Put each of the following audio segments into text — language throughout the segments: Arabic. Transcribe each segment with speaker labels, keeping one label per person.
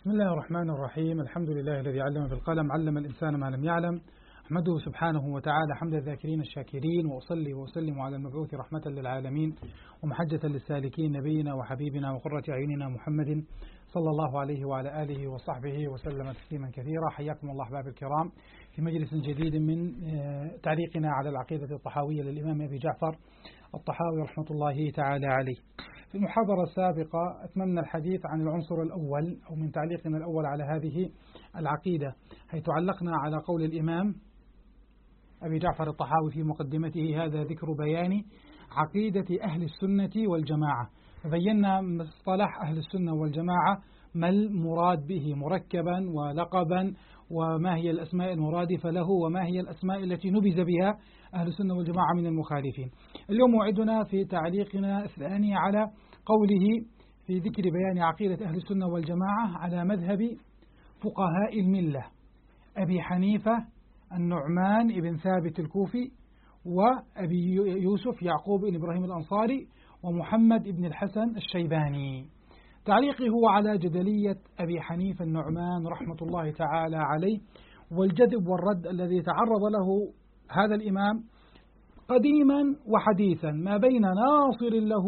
Speaker 1: بسم الله الرحمن الرحيم. الحمد لله الذي علم بالقلم، علم الإنسان ما لم يعلم. أحمده سبحانه وتعالى حمد الذاكرين الشاكرين، وأصلي وأسلم على المبعوث رحمة للعالمين ومحجة للسالكين، نبينا وحبيبنا وقرة أعيننا محمد صلى الله عليه وعلى آله وصحبه وسلم تسليما كثيرا. حياكم الله أحباب الكرام في مجلس جديد من تعليقنا على العقيدة الطحاوية للإمام أبي جعفر الطحاوي رحمة الله تعالى عليه. في المحاضرة السابقة أتممنا الحديث عن العنصر الأول أو من تعليقنا الأول على هذه العقيدة، حيث علقنا على قول الإمام أبي جعفر الطحاوي في مقدمته: هذا ذكر بيان عقيدة أهل السنة والجماعة. فبينا مصطلح أهل السنة والجماعة، ما المراد به مركبا ولقبا، وما هي الأسماء المرادفة له، وما هي الأسماء التي نبذ بها أهل السنة والجماعة من المخالفين. اليوم موعدنا في تعليقنا الثاني على قوله في ذكر بيان عقيدة أهل السنة والجماعة على مذهب فقهاء الملة: أبي حنيفة، النعمان بن ثابت الكوفي، وأبي يوسف يعقوب بن إبراهيم الأنصاري، ومحمد بن الحسن الشيباني. تعليقه هو على جدلية أبي حنيفة النعمان رحمة الله تعالى عليه، والجذب والرد الذي تعرض له هذا الإمام قديما وحديثا، ما بين ناصر له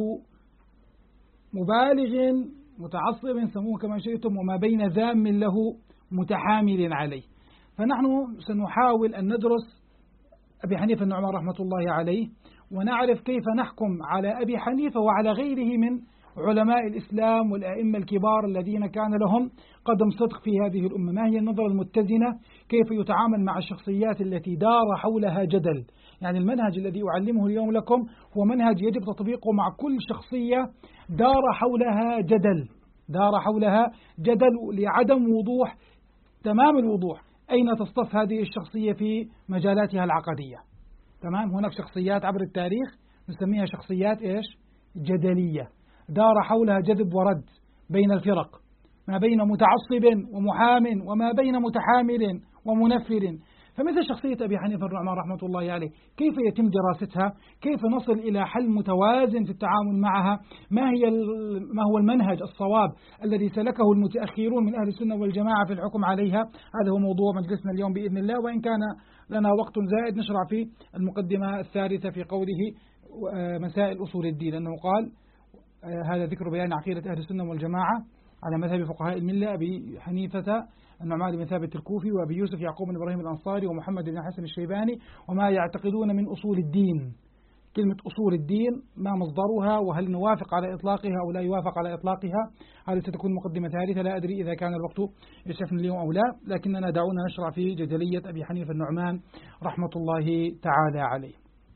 Speaker 1: مبالغ متعصب سموه كما شئتم، وما بين ذام له متحامل عليه. فنحن سنحاول أن ندرس أبي حنيفة النعمان رحمة الله عليه، ونعرف كيف نحكم على أبي حنيفة وعلى غيره من علماء الإسلام والأئمة الكبار الذين كان لهم قدم صدق في هذه الأمة. ما هي النظرة المتزنة؟ كيف يتعامل مع الشخصيات التي دار حولها جدل؟ يعني المنهج الذي أعلمه اليوم لكم هو منهج يجب تطبيقه مع كل شخصية دار حولها جدل لعدم وضوح تمام الوضوح أين تصطف هذه الشخصية في مجالاتها العقدية. تمام، هناك شخصيات عبر التاريخ نسميها شخصيات جدلية، دار حولها جذب ورد بين الفرق، ما بين متعصب ومحام، وما بين متحامل ومنفر. فمثل شخصية أبي حنيفة النعمان رحمة الله عليه، كيف يتم دراستها؟ كيف نصل إلى حل متوازن في التعامل معها؟ ما هو المنهج الصواب الذي سلكه المتأخرون من أهل السنة والجماعة في الحكم عليها؟ هذا هو موضوع مجلسنا اليوم بإذن الله، وإن كان لنا وقت زائد نشرع في المقدمة الثالثة في قوله مسائل أصول الدين، لأنه قال: هذا ذكر بيان عقيدة أهل السنة والجماعة على مذهب فقهاء الملة: أبي حنيفة النعمان بن ثابت الكوفي، وأبي يوسف يعقوب بن إبراهيم الأنصاري، ومحمد بن الحسن الشيباني، وما يعتقدون من أصول الدين. كلمة أصول الدين ما مصدرها، وهل نوافق على إطلاقها أو لا يوافق على إطلاقها؟ هذه ستكون مقدمة ثالثة، لا أدري إذا كان الوقت يسعفنا اليوم أو لا، لكننا دعونا نشرع في جدلية أبي حنيفة النعمان رحمة الله تعالى عليه.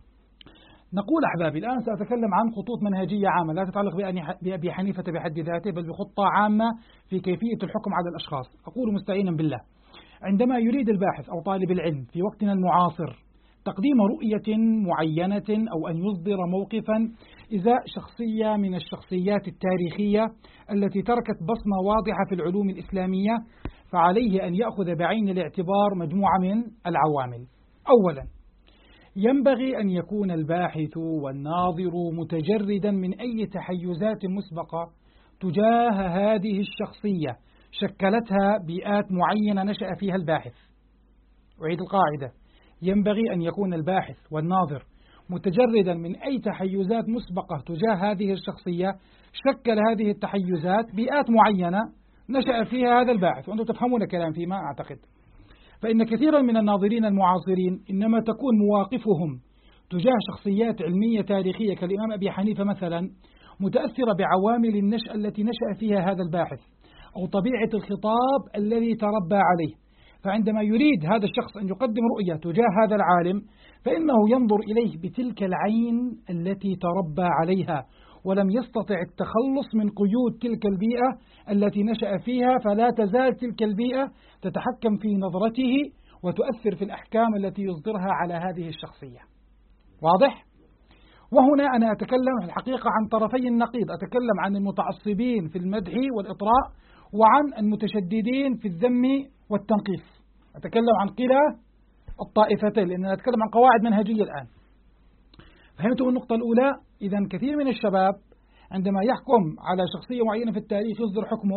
Speaker 1: نقول أحبابي، الآن سأتكلم عن خطوط منهجية عامة لا تتعلق بأبي حنيفة بحد ذاته، بل بخطة عامة في كيفية الحكم على الأشخاص. أقول مستعينا بالله: عندما يريد الباحث أو طالب العلم في وقتنا المعاصر تقديم رؤية معينة أو أن يصدر موقفا إزاء شخصية من الشخصيات التاريخية التي تركت بصمة واضحة في العلوم الإسلامية، فعليه أن يأخذ بعين الاعتبار مجموعة من العوامل. أولا، ينبغي أن يكون الباحث والناظر متجردا من أي تحيزات مسبقة تجاه هذه الشخصية شكلتها بيئات معينة نشأ فيها الباحث. أعيد القاعدة: ينبغي أن يكون الباحث والناظر متجردا من أي تحيزات مسبقة تجاه هذه الشخصية شكل هذه التحيزات بيئات معينة نشأ فيها هذا الباحث. وأنتم تفهمون كلام فيما أعتقد. فإن كثيرا من الناظرين المعاصرين إنما تكون مواقفهم تجاه شخصيات علمية تاريخية كالإمام أبي حنيفة مثلا متأثرة بعوامل النشأة التي نشأ فيها هذا الباحث، أو طبيعة الخطاب الذي تربى عليه. فعندما يريد هذا الشخص أن يقدم رؤية تجاه هذا العالم، فإنه ينظر إليه بتلك العين التي تربى عليها، ولم يستطع التخلص من قيود تلك البيئة التي نشأ فيها، فلا تزال تلك البيئة تتحكم في نظرته وتؤثر في الأحكام التي يصدرها على هذه الشخصية. واضح؟ وهنا أنا أتكلم في الحقيقة عن طرفي النقيض، أتكلم عن المتعصبين في المدح والإطراء، وعن المتشددين في الذم والتنقيص. أتكلم عن كلا الطائفتين، لأننا نتكلم عن قواعد منهجية الآن. فهمتم النقطة الأولى؟ إذن كثير من الشباب عندما يحكم على شخصية معينة في التاريخ يصدر حكمه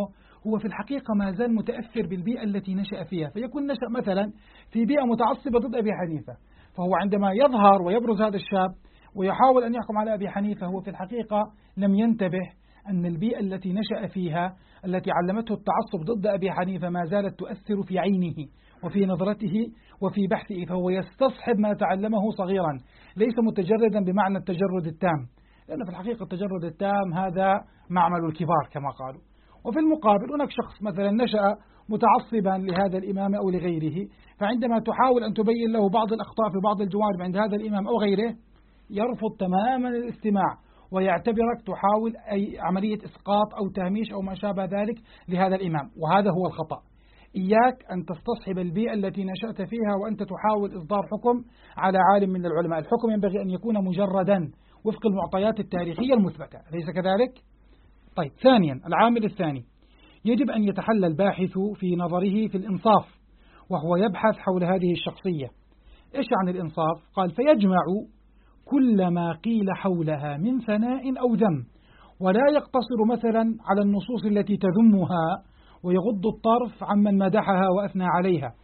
Speaker 1: هو في الحقيقة ما زال متأثر بالبيئة التي نشأ فيها، فيكون نشأ مثلا في بيئة متعصبة ضد أبي حنيفة، فهو عندما يظهر ويبرز هذا الشاب ويحاول أن يحكم على أبي حنيفة هو في الحقيقة لم ينتبه أن البيئة التي نشأ فيها التي علمته التعصب ضد أبي حنيفة ما زالت تؤثر في عينه وفي نظرته وفي بحثه، فهو يستصحب ما تعلمه صغيرا، ليس متجردا بمعنى التجرد التام، لأن في الحقيقة التجرد التام هذا معمل الكبار كما قالوا. وفي المقابل هناك شخص مثلا نشأ متعصبا لهذا الإمام أو لغيره، فعندما تحاول أن تبين له بعض الأخطاء في بعض الجوانب عند هذا الإمام أو غيره يرفض تماما الاستماع ويعتبرك تحاول أي عملية إسقاط أو تهميش أو ما شابه ذلك لهذا الإمام، وهذا هو الخطأ. إياك أن تستصحب البيئة التي نشأت فيها وأنت تحاول إصدار حكم على عالم من العلماء. الحكم ينبغي أن يكون مجردا وفق المعطيات التاريخية المثبتة، أليس كذلك؟ طيب، ثانيا، العامل الثاني، يجب أن يتحلى الباحث في نظره في الإنصاف، وهو يبحث حول هذه الشخصية. إيش عن الإنصاف؟ قال: فيجمع كل ما قيل حولها من ثناء أو ذم، ولا يقتصر مثلا على النصوص التي تذمها ويغض الطرف عمن مدحها وأثنى عليها،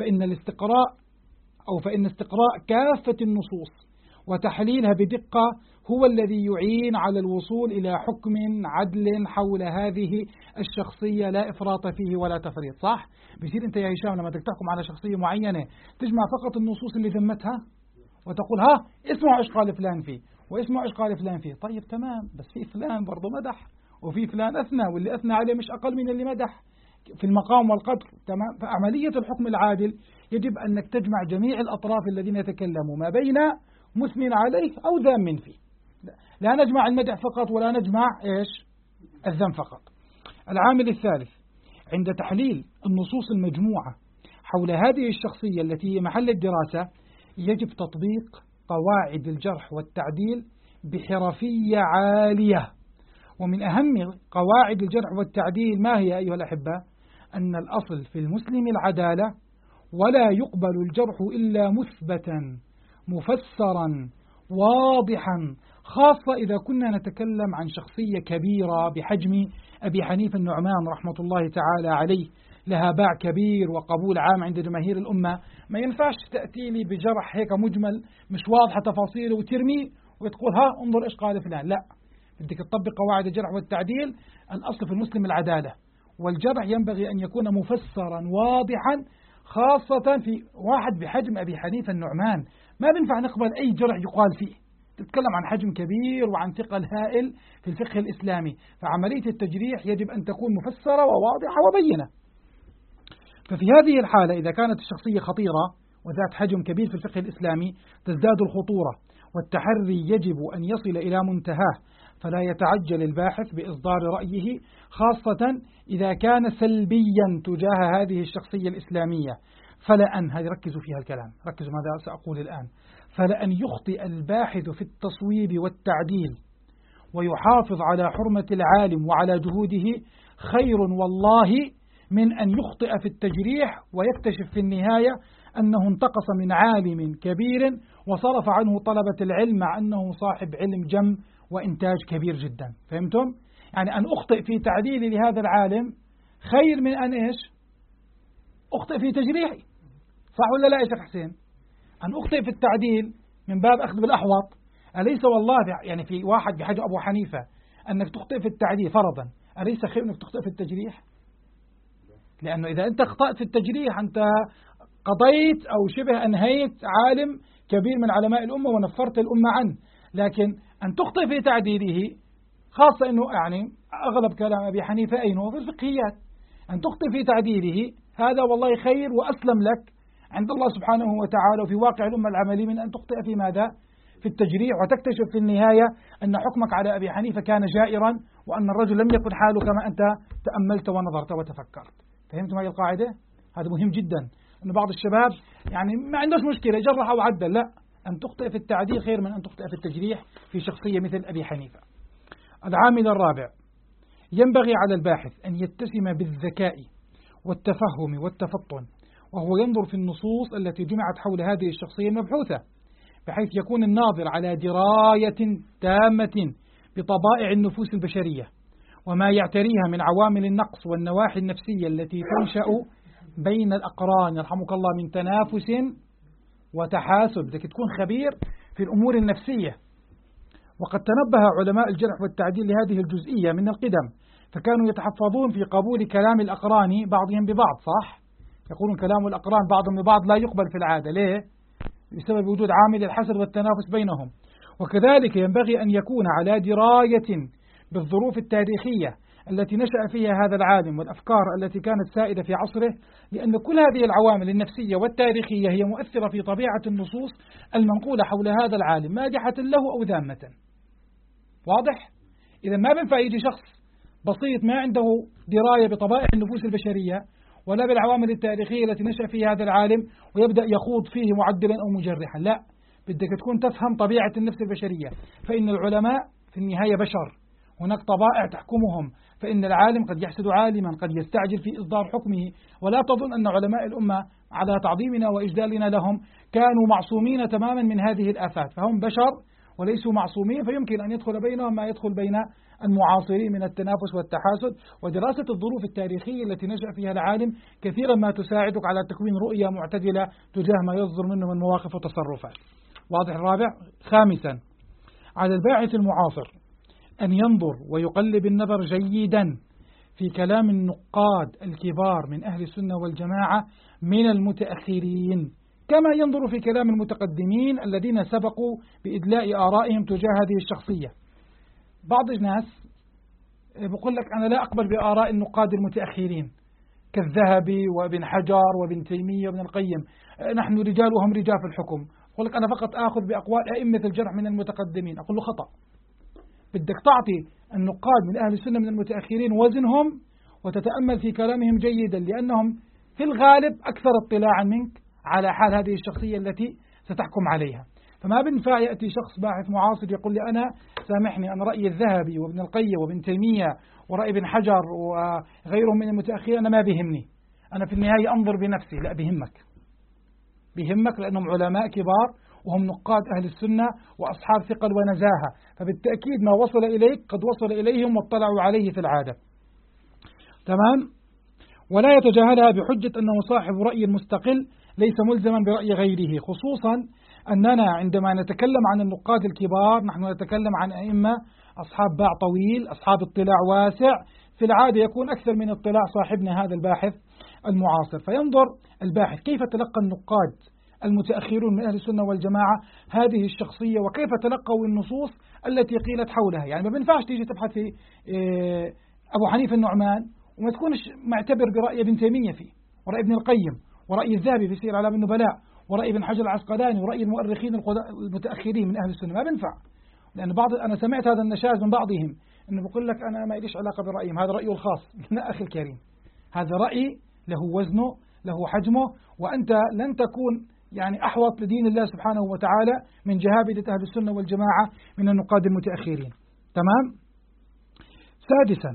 Speaker 1: فإن استقراء كافة النصوص وتحليلها بدقة هو الذي يعين على الوصول إلى حكم عدل حول هذه الشخصية، لا إفراط فيه ولا تفريط. صح؟ بيصير أنت يا هشام لما تحكم على شخصية معينة تجمع فقط النصوص اللي ذمتها وتقول ها اسمعوا ايش قال فلان فيه واسمعوا ايش قال فلان فيه. طيب تمام، بس في فلان برضه مدح وفي فلان أثنى، واللي أثنى عليه مش أقل من اللي مدح في المقام والقدر. تمام. فعملية الحكم العادل يجب أنك تجمع جميع الأطراف الذين يتكلموا ما بين مثمن عليه أو ذام فيه، لا نجمع المدح فقط ولا نجمع إيش الذم فقط. العامل الثالث، عند تحليل النصوص المجموعة حول هذه الشخصية التي هي محل الدراسة يجب تطبيق قواعد الجرح والتعديل بحرفية عالية. ومن أهم قواعد الجرح والتعديل ما هي أيها الأحبة؟ أن الأصل في المسلم العدالة، ولا يقبل الجرح إلا مثبتا مفسرا واضحا، خاصة إذا كنا نتكلم عن شخصية كبيرة بحجم أبي حنيفة النعمان رحمة الله تعالى عليه، لها باع كبير وقبول عام عند جماهير الأمة. ما ينفعش تأتي لي بجرح هيك مجمل مش واضحة تفاصيله وترمي وتقول ها انظر إيش قال فلان. لا، بدك تطبق قواعد الجرح والتعديل. الأصل في المسلم العدالة، والجرح ينبغي أن يكون مفسرا واضحا، خاصة في واحد بحجم أبي حنيفة النعمان. ما بينفع نقبل أي جرح يقال فيه. تتكلم عن حجم كبير وعن ثقل هائل في الفقه الإسلامي، فعملية التجريح يجب أن تكون مفسرة وواضحة وبينة. ففي هذه الحالة إذا كانت الشخصية خطيرة وذات حجم كبير في الفقه الإسلامي تزداد الخطورة، والتحري يجب أن يصل إلى منتهاه، فلا يتعجل الباحث بإصدار رأيه، خاصة إذا كان سلبيا تجاه هذه الشخصية الإسلامية. فلأن، هذه ركزوا فيها الكلام، ركزوا ماذا سأقول الآن، فلأن يخطئ الباحث في التصويب والتعديل ويحافظ على حرمة العالم وعلى جهوده خير والله من أن يخطئ في التجريح ويكتشف في النهاية أنه انتقص من عالم كبير وصرف عنه طلبة العلم مع أنه صاحب علم جم وإنتاج كبير جدا. فهمتم؟ يعني أن أخطئ في تعديلي لهذا العالم خير من أن إيش أخطئ في تجريحي. صح ولا لا يا شيخ حسين؟ أن أخطئ في التعديل من باب أخذ بالأحوط، أليس والله يعني في واحد بحجم أبو حنيفة أنك تخطئ في التعديل فرضا، أليس خير أنك تخطئ في التجريح؟ لأنه إذا أنت أخطأت في التجريح أنت قضيت أو شبه أنهيت عالم كبير من علماء الأمة ونفرت الأمة عنه. لكن أن تخطئ في تعديله، خاصة أنه يعني أغلب كلام أبي حنيفة أينه في الفقهيات، أن تخطئ في تعديله هذا والله خير وأسلم لك عند الله سبحانه وتعالى وفي واقع الأمة العملي من أن تخطئ في ماذا؟ في التجريح، وتكتشف في النهاية أن حكمك على أبي حنيفة كان جائرا وأن الرجل لم يكن حاله كما أنت تأملت ونظرت وتفكرت. فهمتم هذه القاعدة؟ هذا مهم جدا، أن بعض الشباب يعني ما عندوش مشكلة جرح أو عدل، لا، أن تخطئ في التعديل خير من أن تخطئ في التجريح في شخصية مثل أبي حنيفة. العامل الرابع، ينبغي على الباحث أن يتسم بالذكاء والتفهم والتفطن، وهو ينظر في النصوص التي جمعت حول هذه الشخصية المبحوثة، بحيث يكون الناظر على دراية تامة بطبائع النفوس البشرية وما يعتريها من عوامل النقص والنواحي النفسية التي تنشأ بين الأقران يرحمك الله من تنافس وتحاسد، بدك تكون خبير في الأمور النفسية. وقد تنبه علماء الجرح والتعديل لهذه الجزئية من القدم، فكانوا يتحفظون في قبول كلام الأقران بعضهم ببعض. صح؟ يقولون كلام الأقران بعضهم ببعض لا يقبل في العادة. ليه؟ بسبب وجود عامل الحسد والتنافس بينهم. وكذلك ينبغي أن يكون على دراية بالظروف التاريخية التي نشأ فيها هذا العالم والأفكار التي كانت سائدة في عصره، لأن كل هذه العوامل النفسية والتاريخية هي مؤثرة في طبيعة النصوص المنقولة حول هذا العالم مادحة له أو ذامة. واضح؟ إذا ما بينفع يجي شخص بسيط ما عنده دراية بطبائع النفوس البشرية ولا بالعوامل التاريخية التي نشأ فيها هذا العالم ويبدأ يخوض فيه معدلا أو مجرحا. لا، بدك تكون تفهم طبيعة النفس البشرية، فإن العلماء في النهاية بشر، هناك طبائع تحكمهم، فإن العالم قد يحسد عالما، قد يستعجل في إصدار حكمه. ولا تظن أن علماء الأمة على تعظيمنا وإجلالنا لهم كانوا معصومين تماما من هذه الآفات، فهم بشر وليسوا معصومين، فيمكن أن يدخل بينهم ما يدخل بين المعاصرين من التنافس والتحاسد. ودراسة الظروف التاريخية التي نشأ فيها العالم كثيرا ما تساعدك على تكوين رؤية معتدلة تجاه ما يصدر منه من مواقف وتصرفات. واضح؟ الرابع. خامسا، على الباحث المعاصر أن ينظر ويقلب النظر جيدا في كلام النقاد الكبار من أهل السنة والجماعة من المتأخرين، كما ينظر في كلام المتقدمين الذين سبقوا بإدلاء آرائهم تجاه هذه الشخصية. بعض الناس بقول لك أنا لا أقبل بآراء النقاد المتأخرين كالذهبي وابن حجر وابن تيمية وابن القيم، نحن رجال وهم رجال في الحكم. أقول لك أنا فقط أخذ بأقوال أئمة الجرح من المتقدمين. أقول له خطأ، بدك تعطي النقاد من أهل السنة من المتأخرين وزنهم وتتأمل في كلامهم جيدا، لأنهم في الغالب أكثر اطلاعا منك على حال هذه الشخصية التي ستحكم عليها. فما بينفع يأتي شخص باحث معاصر يقول لي أنا سامحني أنا رأي الذهبي وابن القيم وابن تيمية ورأي ابن حجر وغيرهم من المتأخرين أنا ما بيهمني، أنا في النهاية أنظر بنفسي. لا، بيهمك لأنهم علماء كبار وهم نقاد أهل السنة وأصحاب ثقل ونزاهة، فبالتأكيد ما وصل إليك قد وصل إليهم واطلعوا عليه في العادة. تمام؟ ولا يتجاهلها بحجة أنه صاحب رأي مستقل ليس ملزما برأي غيره، خصوصا أننا عندما نتكلم عن النقاد الكبار نحن نتكلم عن أئمة أصحاب باع طويل، أصحاب اطلاع واسع، في العادة يكون أكثر من اطلاع صاحبنا هذا الباحث المعاصر. فينظر الباحث كيف تلقى النقاد المتأخرون من أهل السنة والجماعة هذه الشخصية وكيف تلقوا النصوص التي قيلت حولها. يعني ما بينفعش تيجي تبحث في أبو حنيفة النعمان وما تكونش معتبر برأي ابن تيمية فيه ورأي ابن القيم ورأي الذهبي في سير أعلام النبلاء ورأي ابن حجر العسقلاني ورأي المؤرخين المتأخرين من أهل السنة. ما بينفع، لأن أنا سمعت هذا النشاز من بعضهم إنه بيقول لك أنا ما ليش علاقة برأيهم، هذا رأيه الخاص. لا أخي الكريم، هذا رأي له وزنه له حجمه، وأنت لن تكون يعني أحوط لدين الله سبحانه وتعالى من جهابذة أهل السنة والجماعة من النقاد المتأخرين. تمام؟ سادسا،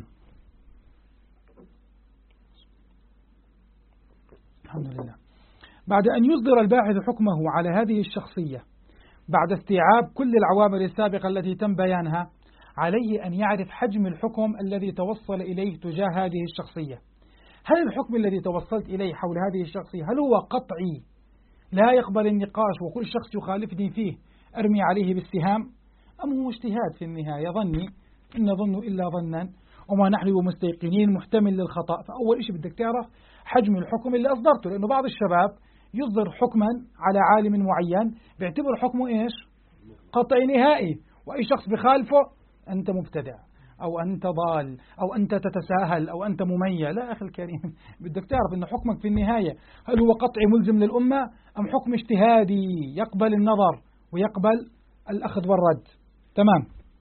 Speaker 1: الحمد لله، بعد أن يصدر الباحث حكمه على هذه الشخصية بعد استيعاب كل العوامل السابقة التي تم بيانها، عليه أن يعرف حجم الحكم الذي توصل إليه تجاه هذه الشخصية. هل الحكم الذي توصلت إليه حول هذه الشخصية هل هو قطعي لا يقبل النقاش وكل شخص يخالفني فيه أرمي عليه بالسهام، أم هو اجتهاد في النهاية ظني إن ظن إلا ظنا وما نحن مستيقنين محتمل للخطأ؟ فأول شيء بدك تعرف حجم الحكم اللي أصدرته، لأنه بعض الشباب يصدر حكما على عالم معين بيعتبر حكمه إيش؟ قطعي نهائي، وأي شخص بخالفه أنت مبتدع أو أنت ضال أو أنت تتساهل أو أنت مميع. لا أخي الكريم، بدك تعرف أن حكمك في النهاية هل هو قطعي ملزم للأمة أم حكم اجتهادي يقبل النظر ويقبل الأخذ والرد. تمام.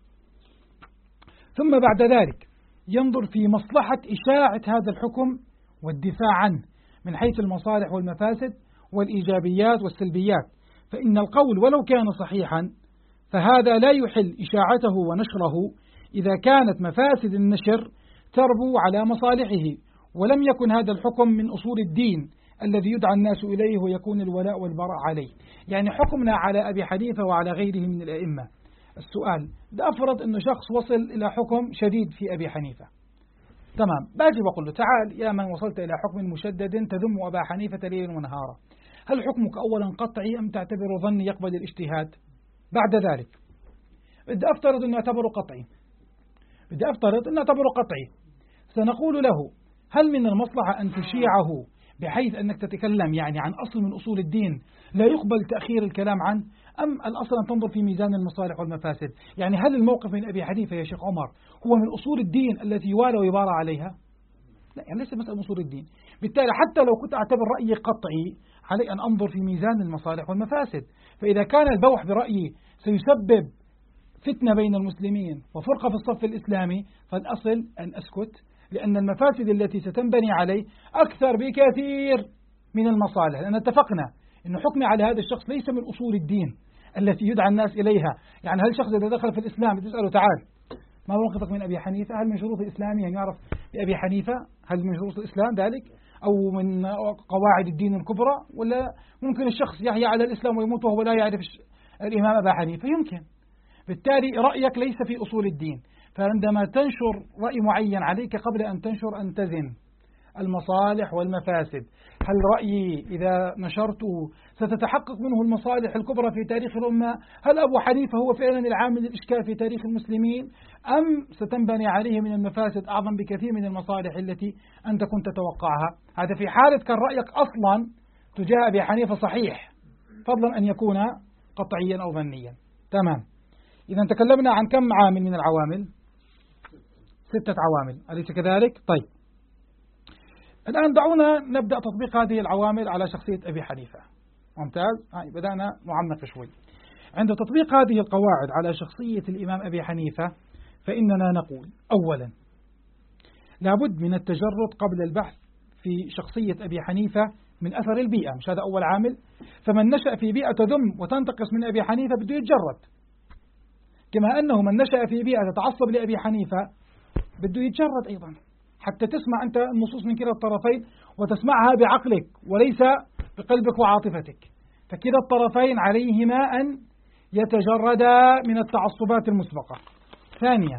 Speaker 1: ثم بعد ذلك ينظر في مصلحة إشاعة هذا الحكم والدفاع عنه من حيث المصالح والمفاسد والإيجابيات والسلبيات، فإن القول ولو كان صحيحا فهذا لا يحل إشاعته ونشره إذا كانت مفاسد النشر تربو على مصالحه، ولم يكن هذا الحكم من أصول الدين الذي يدعى الناس إليه ويكون الولاء والبراء عليه. يعني حكمنا على أبي حنيفة وعلى غيره من الأئمة السؤال، ده أفرض أنه شخص وصل إلى حكم شديد في أبي حنيفة، تمام، باجي بقول له تعال يا من وصلت إلى حكم مشدد تذم أبا حنيفة ليلا ونهارا، هل حكمك أولا قطعي أم تعتبر ظني يقبل الاجتهاد؟ بعد ذلك بدي أفترض أنه يعتبر قطعي، سنقول له هل من المصلحة أن تشيعه بحيث أنك تتكلم يعني عن أصل من أصول الدين لا يقبل تأخير الكلام عنه، أم الأصل أن تنظر في ميزان المصالح والمفاسد؟ يعني هل الموقف من أبي حنيفة يا شيخ عمر هو من أصول الدين التي يوالى ويبارى عليها؟ لا، يعني ليس مسألة أصول الدين. بالتالي حتى لو كنت أعتبر رأيي قطعي علي أن أنظر في ميزان المصالح والمفاسد، فإذا كان البوح برأيي سيسبب فتنة بين المسلمين وفرقة في الصف الإسلامي فالأصل أن أسكت، لأن المفاسد التي ستنبني عليه أكثر بكثير من المصالح، لأن اتفقنا أن حكمي على هذا الشخص ليس من أصول الدين التي يدعى الناس إليها. يعني هل الشخص إذا دخل في الإسلام تسأله تعال ما موقفك من أبي حنيفة؟ هل من شروط الإسلام أن يعرف بأبي حنيفة؟ هل من شروط الإسلام ذلك؟ أو من قواعد الدين الكبرى؟ ولا ممكن الشخص يحيا على الإسلام ويموت وهو لا يعرف الإمام أبا حنيفة؟ يمكن. بالتالي رأيك ليس في أصول الدين، فعندما تنشر رأي معين عليك قبل أن تنشر أن تزن المصالح والمفاسد. هل رأيي إذا نشرته ستتحقق منه المصالح الكبرى في تاريخ الأمة؟ هل أبو حنيفة هو فعلا العامل الإشكال في تاريخ المسلمين، أم ستنبني عليه من المفاسد أعظم بكثير من المصالح التي أنت كنت تتوقعها؟ هذا في حالة كان رأيك أصلا تجاه أبي حنيفة صحيح، فضلا أن يكون قطعيا أو ظنيا. تمام. إذا تكلمنا عن كم عامل من العوامل؟ 6 عوامل، أليس كذلك؟ طيب، الآن دعونا نبدأ تطبيق هذه العوامل على شخصية أبي حنيفة. ممتاز، بدأنا نعمق شوي. عند تطبيق هذه القواعد على شخصية الإمام أبي حنيفة فإننا نقول أولا لابد من التجرد قبل البحث في شخصية أبي حنيفة من أثر البيئة، مش هذا أول عامل؟ فمن نشأ في بيئة تذم وتنتقص من أبي حنيفة بده يتجرد، كما أنه من نشأ في بيئة تتعصب لأبي حنيفة بده يتجرد أيضا، حتى تسمع أنت النصوص من كلا الطرفين وتسمعها بعقلك وليس بقلبك وعاطفتك، فكلا الطرفين عليهما أن يتجردا من التعصبات المسبقة. ثانيا،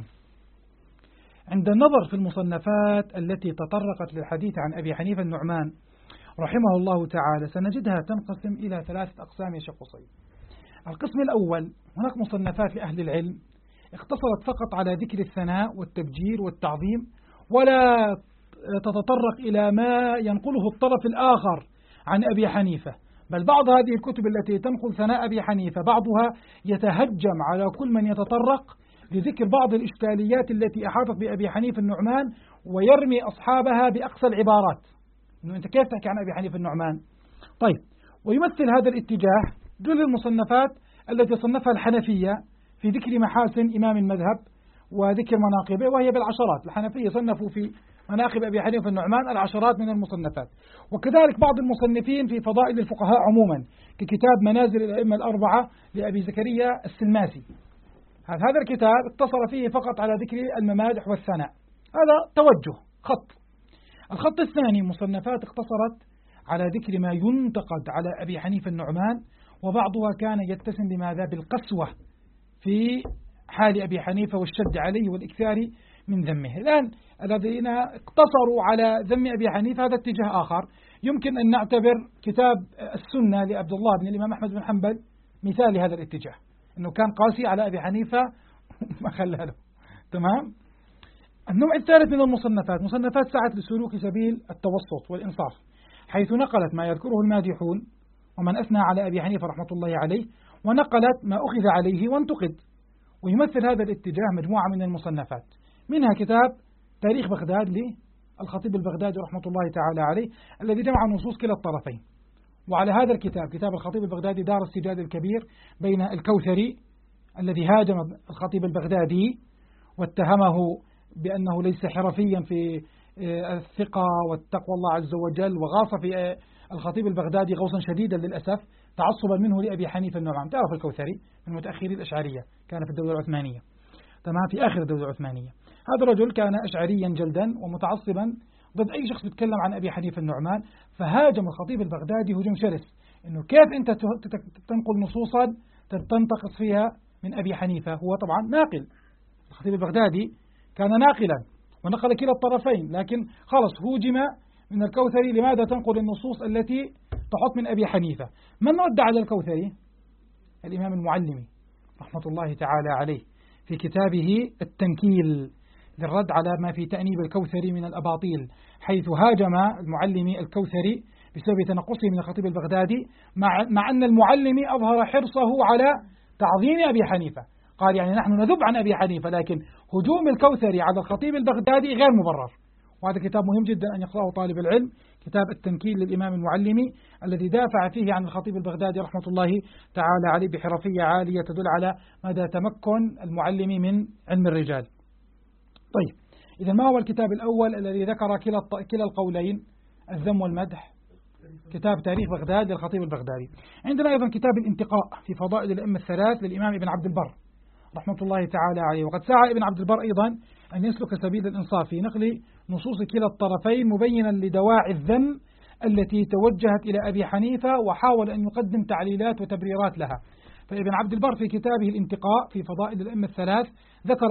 Speaker 1: عند النظر في المصنفات التي تطرقت للحديث عن أبي حنيفة النعمان رحمه الله تعالى سنجدها تنقسم إلى 3 أقسام يا شيخ قصي. القسم الأول، هناك مصنفات لأهل العلم اقتصرت فقط على ذكر الثناء والتبجير والتعظيم ولا تتطرق إلى ما ينقله الطرف الآخر عن أبي حنيفة، بل بعض هذه الكتب التي تنقل ثناء أبي حنيفة بعضها يتهجم على كل من يتطرق لذكر بعض الإشكاليات التي أحاطت بأبي حنيفة النعمان ويرمي أصحابها بأقصى العبارات، إنه أنت كيف تحكي عن أبي حنيفة النعمان؟ طيب، ويمثل هذا الاتجاه جل المصنفات التي صنفها الحنفية في ذكر محاسن إمام المذهب وذكر مناقبه، وهي بالعشرات. الحنفية صنفوا في مناقب أبي حنيفة النعمان العشرات من المصنفات، وكذلك بعض المصنفين في فضائل الفقهاء عموما ككتاب منازل الأئمة الأربعة لأبي زكريا السلماسي. هذا الكتاب اقتصر فيه فقط على ذكر الممادح والثناء، هذا توجه خط. الخط الثاني، مصنفات اقتصرت على ذكر ما ينتقد على أبي حنيفة النعمان، وبعضها كان يتسم بماذا؟ بالقسوة في حال أبي حنيفة والشد عليه والإكثار من ذمه. الآن الذين اقتصروا على ذم أبي حنيفة هذا اتجاه آخر. يمكن أن نعتبر كتاب السنة لعبد الله بن الإمام أحمد بن حنبل مثال لهذا الاتجاه، أنه كان قاسي على أبي حنيفة ما خلاله. تمام. النوع الثالث من المصنفات مصنفات سعت لسلوك سبيل التوسط والإنصاف، حيث نقلت ما يذكره المادحون ومن أثنى على أبي حنيفة رحمة الله عليه، ونقلت ما أخذ عليه وانتقد. ويمثل هذا الاتجاه مجموعة من المصنفات، منها كتاب تاريخ بغداد للخطيب البغدادي رحمة الله تعالى عليه الذي جمع نصوص كلا الطرفين. وعلى هذا الكتاب، كتاب الخطيب البغدادي، دار السجاد الكبير بين الكوثري الذي هاجم الخطيب البغدادي واتهمه بأنه ليس حرفيا في الثقة والتقوى الله عز وجل، وغاص في الخطيب البغدادي غوصا شديدا للأسف تعصبا منه لأبي حنيفة النعمان. تعرف الكوثري من متأخري الأشعرية، كان في الدولة العثمانية، تمام، في آخر الدولة العثمانية. هذا الرجل كان أشعريا جلدا ومتعصبا ضد أي شخص بيتكلم عن أبي حنيفة النعمان، فهاجم الخطيب البغدادي هجوم شرس، إنه كيف أنت تنقل نصوصا تنتقص فيها من أبي حنيفة هو طبعا ناقل. الخطيب البغدادي كان ناقلا ونقل كلا الطرفين، لكن خلص هوجم من الكوثري. لماذا تنقل النصوص التي تحط من أبي حنيفة؟ من رد على الكوثري؟ الإمام المعلمي رحمة الله تعالى عليه في كتابه التنكيل للرد على ما في تأنيب الكوثري من الأباطيل، حيث هاجم المعلمي الكوثري بسبب تنقصه من الخطيب البغدادي، مع أن المعلمي أظهر حرصه على تعظيم أبي حنيفة. قال يعني نحن نذب عن أبي حنيفة، لكن هجوم الكوثري على الخطيب البغدادي غير مبرر. وهذا كتاب مهم جدا أن يقرأه طالب العلم، كتاب التنكيل للإمام المعلمي الذي دافع فيه عن الخطيب البغدادي رحمة الله تعالى عليه بحرفية عالية تدل على مدى تمكن المعلمي من علم الرجال. طيب، إذا ما هو الكتاب الأول الذي ذكر كلا القولين، الذم والمدح؟ كتاب تاريخ بغداد للخطيب البغدادي. عندنا أيضا كتاب الانتقاء في فضائل الأئمة الثلاث للإمام ابن عبد البر رحمة الله تعالى عليه. وقد سعى ابن عبد البر أيضا أن يسلك سبيل الإنصاف في نقل نصوص كلا الطرفين، مبينا لدواعي الذم التي توجهت إلى أبي حنيفة، وحاول أن يقدم تعليلات وتبريرات لها. فابن عبد البر في كتابه الانتقاء في فضائل الأئمة الثلاث ذكر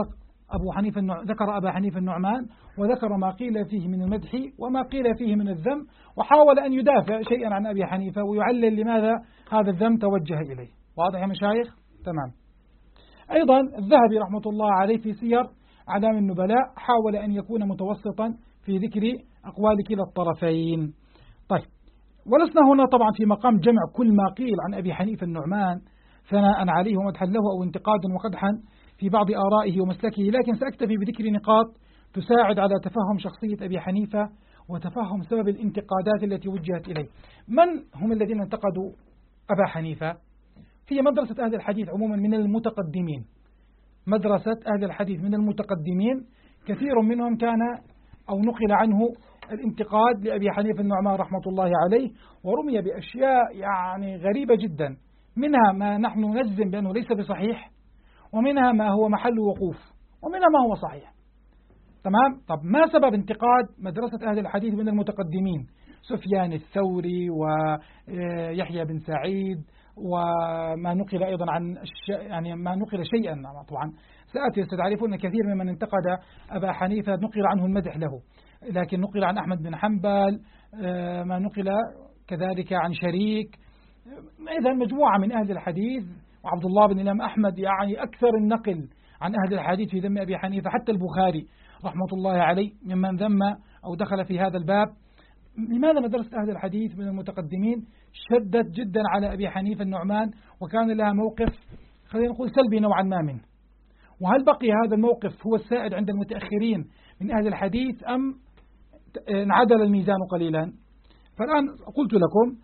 Speaker 1: أبا حنيفة النعمان، وذكر ما قيل فيه من المدح وما قيل فيه من الذم، وحاول أن يدافع شيئا عن أبي حنيفة ويعلل لماذا هذا الذم توجه إليه. واضح يا مشايخ؟ تمام. أيضا الذهبي رحمة الله عليه في سير أعلام النبلاء حاول أن يكون متوسطا في ذكر أقوال كلا الطرفين. طيب، ولسنا هنا طبعا في مقام جمع كل ما قيل عن أبي حنيفة النعمان ثناء عليه ومدحا له أو انتقادا وقدحا في بعض آرائه ومسلكه، لكن سأكتفي بذكر نقاط تساعد على تفهم شخصية أبي حنيفة وتفهم سبب الانتقادات التي وجهت إليه. من هم الذين انتقدوا أبا حنيفة؟ في مدرسة أهل الحديث عموما من المتقدمين، مدرسة أهل الحديث من المتقدمين كثير منهم كان أو نقل عنه الانتقاد لأبي حنيفة النعمان رحمة الله عليه، ورمي بأشياء يعني غريبة جدا، منها ما نحن نجزم بأنه ليس بصحيح، ومنها ما هو محل وقوف، ومنها ما هو صحيح. تمام؟ طب ما سبب انتقاد مدرسة أهل الحديث من المتقدمين؟ سفيان الثوري ويحيى بن سعيد، وما نقل أيضا عن يعني ما نقل شيئا طبعا سأتي ستعرفون كثير ممن انتقد أبا حنيفة نقل عنه المدح له، لكن نقل عن أحمد بن حنبل، ما نقل كذلك عن شريك. إذا مجموعة من أهل الحديث وعبد الله بن الإمام أحمد، يعني أكثر النقل عن أهل الحديث في ذم أبي حنيفة، حتى البخاري رحمة الله عليه ممن ذم أو دخل في هذا الباب. لماذا مدرسة أهل الحديث من المتقدمين شدت جدا على أبي حنيفة النعمان وكان لها موقف خلينا نقول سلبي نوعا ما منه؟ وهل بقي هذا الموقف هو السائد عند المتأخرين من أهل الحديث أم انعدل الميزان قليلا؟ فالآن قلت لكم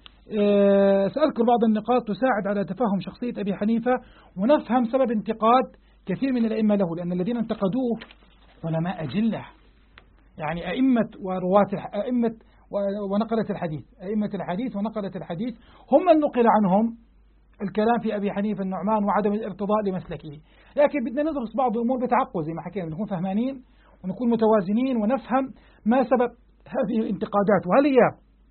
Speaker 1: سأذكر بعض النقاط تساعد على تفهم شخصية أبي حنيفة ونفهم سبب انتقاد كثير من الأئمة له، لأن الذين انتقدوه علماء أجلة، يعني أئمة ورواة أئمة ونقلة الحديث، أئمة الحديث ونقلة الحديث هم من نقل عنهم الكلام في أبي حنيفة النعمان وعدم الارتضاء لمسلكه. لكن بدنا ندرس بعض الأمور بتعقل زي ما حكينا، نكون فهمانين ونكون متوازنين ونفهم ما سبب هذه الانتقادات، وهل هي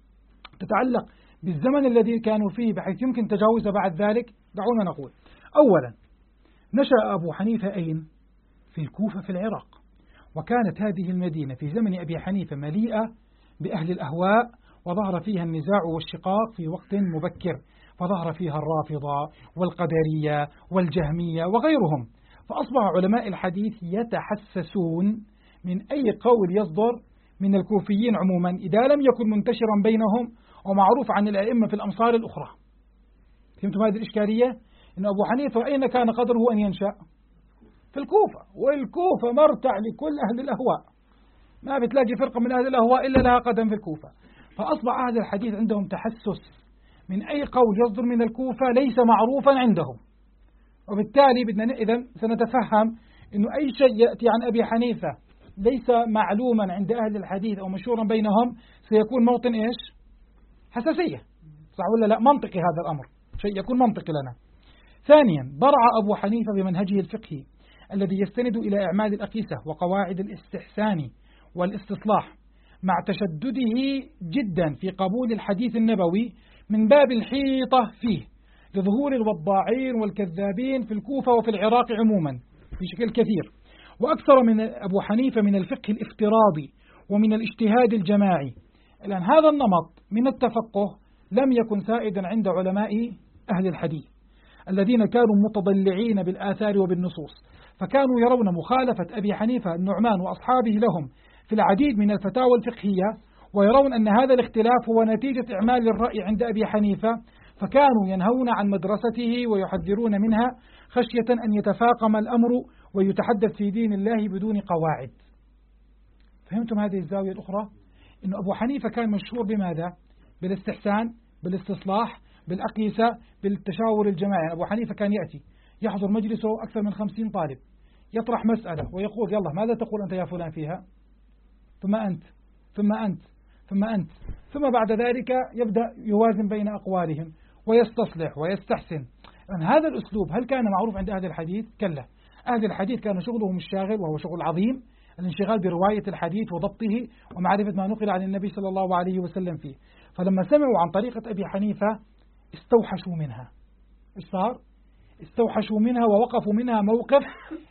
Speaker 1: تتعلق بالزمن الذي كانوا فيه بحيث يمكن تجاوزه بعد ذلك. دعونا نقول أولا، نشأ أبو حنيفة أين؟ في الكوفة في العراق، وكانت هذه المدينة في زمن أبي حنيفة مليئة بأهل الأهواء، وظهر فيها النزاع والشقاق في وقت مبكر، فظهر فيها الرافضة والقدرية والجهمية وغيرهم، فأصبح علماء الحديث يتحسسون من أي قول يصدر من الكوفيين عموما إذا لم يكن منتشرا بينهم ومعروف عن الأئمة في الأمصار الأخرى. فهمتم هذه الإشكالية؟ إن أبو حنيفة أين كان قدره أن ينشأ؟ في الكوفة، والكوفة مرتع لكل أهل الأهواء، ما بتلاقي فرقة من أهل الأهواء إلا لها قدم في الكوفة. فأصبح أهل الحديث عندهم تحسس من أي قول يصدر من الكوفة ليس معروفا عندهم، وبالتالي بدنا إذن سنتفهم إنه أي شيء يأتي عن أبي حنيفة ليس معلوما عند أهل الحديث أو مشهورا بينهم سيكون موطن إيش؟ حساسية، صح ولا لا؟ منطقي هذا الأمر، شيء يكون منطقي لنا. ثانيا، برع أبو حنيفة بمنهجه الفقهي الذي يستند إلى إعمال الأقيسة وقواعد الاستحسان والاستصلاح، مع تشدده جدا في قبول الحديث النبوي من باب الحيطة فيه، لظهور الوضاعين والكذابين في الكوفة وفي العراق عموما في شكل كثير. وأكثر من أبو حنيفة من الفقه الافتراضي ومن الاجتهاد الجماعي. الآن هذا النمط من التفقه لم يكن سائدا عند علماء أهل الحديث الذين كانوا متضلعين بالآثار وبالنصوص، فكانوا يرون مخالفة أبي حنيفة النعمان وأصحابه لهم في العديد من الفتاوى الفقهية، ويرون أن هذا الاختلاف هو نتيجة إعمال الرأي عند أبي حنيفة، فكانوا ينهون عن مدرسته ويحذرون منها خشية أن يتفاقم الأمر ويتحدث في دين الله بدون قواعد. فهمتم هذه الزاوية الأخرى؟ إن أبو حنيفة كان مشهور بماذا؟ بالاستحسان، بالاستصلاح، بالأقيسة، بالتشاور الجماعي. يعني أبو حنيفة كان يأتي يحضر مجلسه أكثر من 50 طالب، يطرح مسألة ويقول يلا ماذا تقول أنت يا فلان فيها؟ ثم أنت، ثم أنت، ثم أنت، ثم بعد ذلك يبدأ يوازن بين أقوالهم ويستصلح ويستحسن. هذا الأسلوب هل كان معروف عند أهل الحديث؟ كلا. أهل الحديث كان شغلهم الشاغل وهو شغل عظيم، الانشغال برواية الحديث وضبطه ومعرفة ما نقل عن النبي صلى الله عليه وسلم فيه. فلما سمعوا عن طريقة أبي حنيفة استوحشوا منها. إيش صار؟ استوحشوا منها ووقفوا منها موقف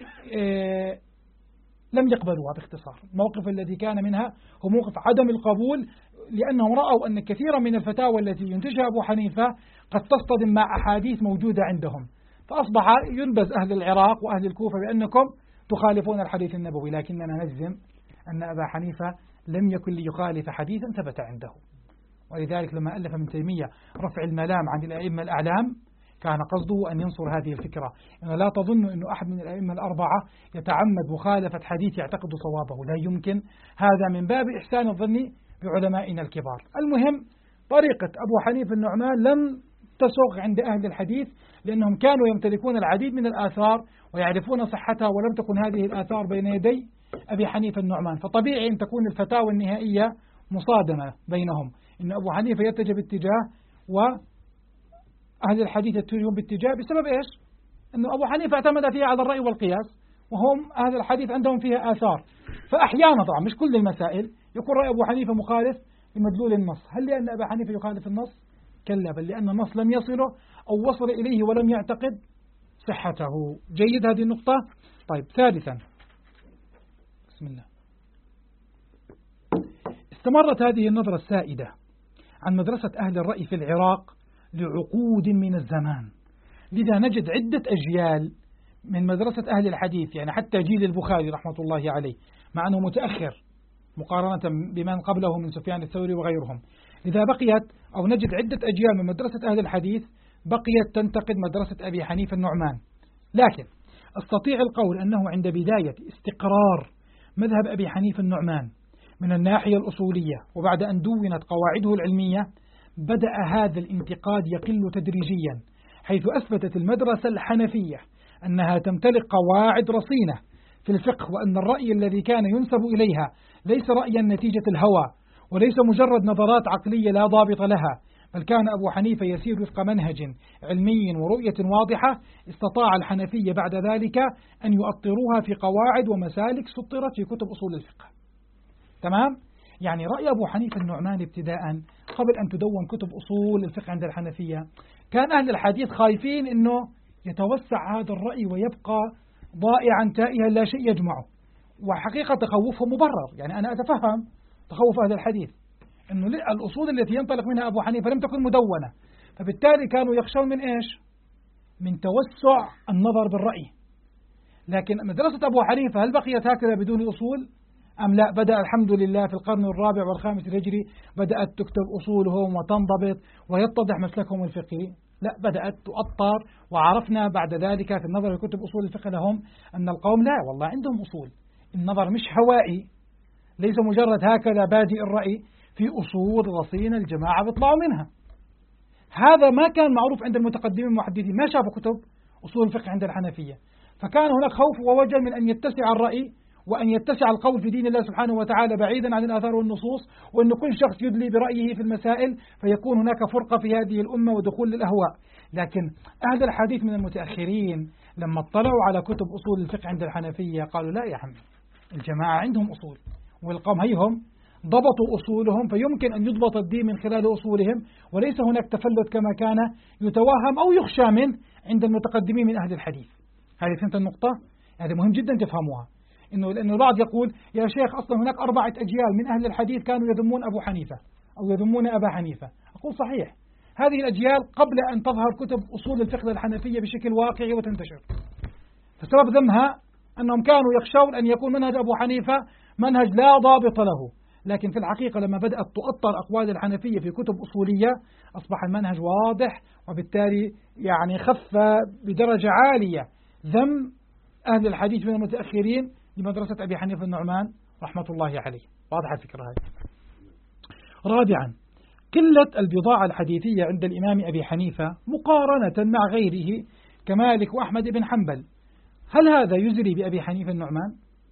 Speaker 1: لم يقبلوها. باختصار الموقف الذي كان منها هو موقف عدم القبول، لأنهم رأوا أن كثيرا من الفتاوى التي ينتجها أبو حنيفة قد تصطدم مع أحاديث موجودة عندهم، فأصبح ينبذ أهل العراق وأهل الكوفة بأنكم تخالفون الحديث النبوي، لكننا نجزم أن أبا حنيفة لم يكن ليخالف حديثا ثبت عنده. ولذلك لما ألف ابن تيمية رفع الملام عن الأئمة الأعلام كان قصده أن ينصر هذه الفكرة، أن لا تظن أن أحد من الأئمة الأربعة يتعمد مخالفة حديث يعتقد صوابه، لا يمكن. هذا من باب إحسان الظن بعلمائنا الكبار. المهم طريقة أبو حنيفة النعمان لم تسوق عند أهل الحديث، لأنهم كانوا يمتلكون العديد من الآثار ويعرفون صحتها، ولم تكن هذه الآثار بين يدي أبي حنيفة النعمان، فطبيعي أن تكون الفتاوى النهائية مصادمة بينهم، إن أبو حنيفة يتجه باتجاه وأهل الحديث يتجهون باتجاه. بسبب إيش؟ أنه أبو حنيفة اعتمد فيها على الرأي والقياس، وهم أهل الحديث عندهم فيها آثار. فأحيانا طبعا مش كل المسائل يكون رأي أبو حنيفة مخالف لمدلول النص. هل لأن أبا حنيفة يخالف النص؟ كلا، بل لأن النص لم يصله أو وصل إليه ولم يعتقد صحته. جيد هذه النقطة. طيب ثالثا، بسم الله، استمرت هذه النظرة السائدة عن مدرسة أهل الرأي في العراق لعقود من الزمان، لذا نجد عدة أجيال من مدرسة أهل الحديث، يعني حتى جيل البخاري رحمة الله عليه مع أنه متأخر مقارنة بمن قبله من سفيان الثوري وغيرهم. لذا بقيت أو نجد عدة أجيال من مدرسة أهل الحديث بقيت تنتقد مدرسة أبي حنيفة النعمان. لكن أستطيع القول أنه عند بداية استقرار مذهب أبي حنيفة النعمان من الناحية الأصولية، وبعد أن دونت قواعده العلمية، بدأ هذا الانتقاد يقل تدريجيا، حيث أثبتت المدرسة الحنفية أنها تمتلك قواعد رصينة في الفقه، وأن الرأي الذي كان ينسب إليها ليس رأيا نتيجة الهوى، وليس مجرد نظرات عقلية لا ضابط لها، بل كان أبو حنيفة يسير وفق منهج علمي ورؤية واضحة. استطاع الحنفية بعد ذلك أن يؤطروها في قواعد ومسالك سطرت في كتب أصول الفقه. تمام؟ يعني رأي أبو حنيفة النعمان ابتداء قبل أن تدون كتب أصول الفقه عند الحنفية، كان أهل الحديث خايفين أنه يتوسع هذا الرأي ويبقى ضائعا تائها لا شيء يجمعه. وحقيقة تخوفهم مبرر، يعني أنا أتفهم تخوف أهل الحديث أنه الأصول التي ينطلق منها أبو حنيفة لم تكن مدونة، فبالتالي كانوا يخشون من إيش؟ من توسع النظر بالرأي. لكن مدرسة أبو حنيفة هل بقيت هكذا بدون أصول أم لا؟ بدأ الحمد لله في القرن الرابع والخامس الهجري بدأت تكتب أصولهم وتنضبط ويتضح مسلكهم الفقهي. لا، بدأت تؤطر، وعرفنا بعد ذلك في النظر في كتب أصول الفقه لهم أن القوم لا والله عندهم أصول، النظر مش هوائي، ليس مجرد هكذا بادئ الرأي، في أصول رصينة الجماعة بيطلعوا منها. هذا ما كان معروف عند المتقدمين المحدثين، ما شافوا كتب أصول الفقه عند الحنفية، فكان هناك خوف ووجل من أن يتسع الرأي وأن يتسع القول في دين الله سبحانه وتعالى بعيدا عن الآثار والنصوص، وأن كل شخص يدلي برأيه في المسائل، فيكون هناك فرقة في هذه الأمة ودخول للأهواء. لكن أهل الحديث من المتأخرين لما اطلعوا على كتب أصول الفقه عند الحنفية قالوا لا يا عمي، الجماعة عندهم أصول، والقوم هيهم ضبطوا أصولهم، فيمكن أن يضبط الدين من خلال أصولهم، وليس هناك تفلت كما كان يتوهم أو يخشى منه عند المتقدمين من أهل الحديث. هذه فهمت النقطة؟ هذا مهم جدا تفهموها، لأنه البعض يقول يا شيخ أصلا هناك 4 أجيال من أهل الحديث كانوا يذمون أبو حنيفة أو يذمون أبا حنيفة. أقول صحيح، هذه الأجيال قبل أن تظهر كتب أصول الفقه الحنفية بشكل واقعي وتنتشر، فسبب ذمها أنهم كانوا يخشون أن يكون منهج أبو حنيفة منهج لا ضابط له، لكن في الحقيقة لما بدأت تؤطر أقوال الحنفية في كتب أصولية أصبح المنهج واضح، وبالتالي يعني خف بدرجة عالية ذم أهل الحديث من المتأخرين لمدرسة أبي حنيفة النعمان رحمة الله عليه. واضح الفكرة هذه. رابعا، قلة البضاعة الحديثية عند الإمام أبي حنيفة مقارنة مع غيره كمالك وأحمد بن حنبل. هل هذا يزري بأبي حنيفة النعمان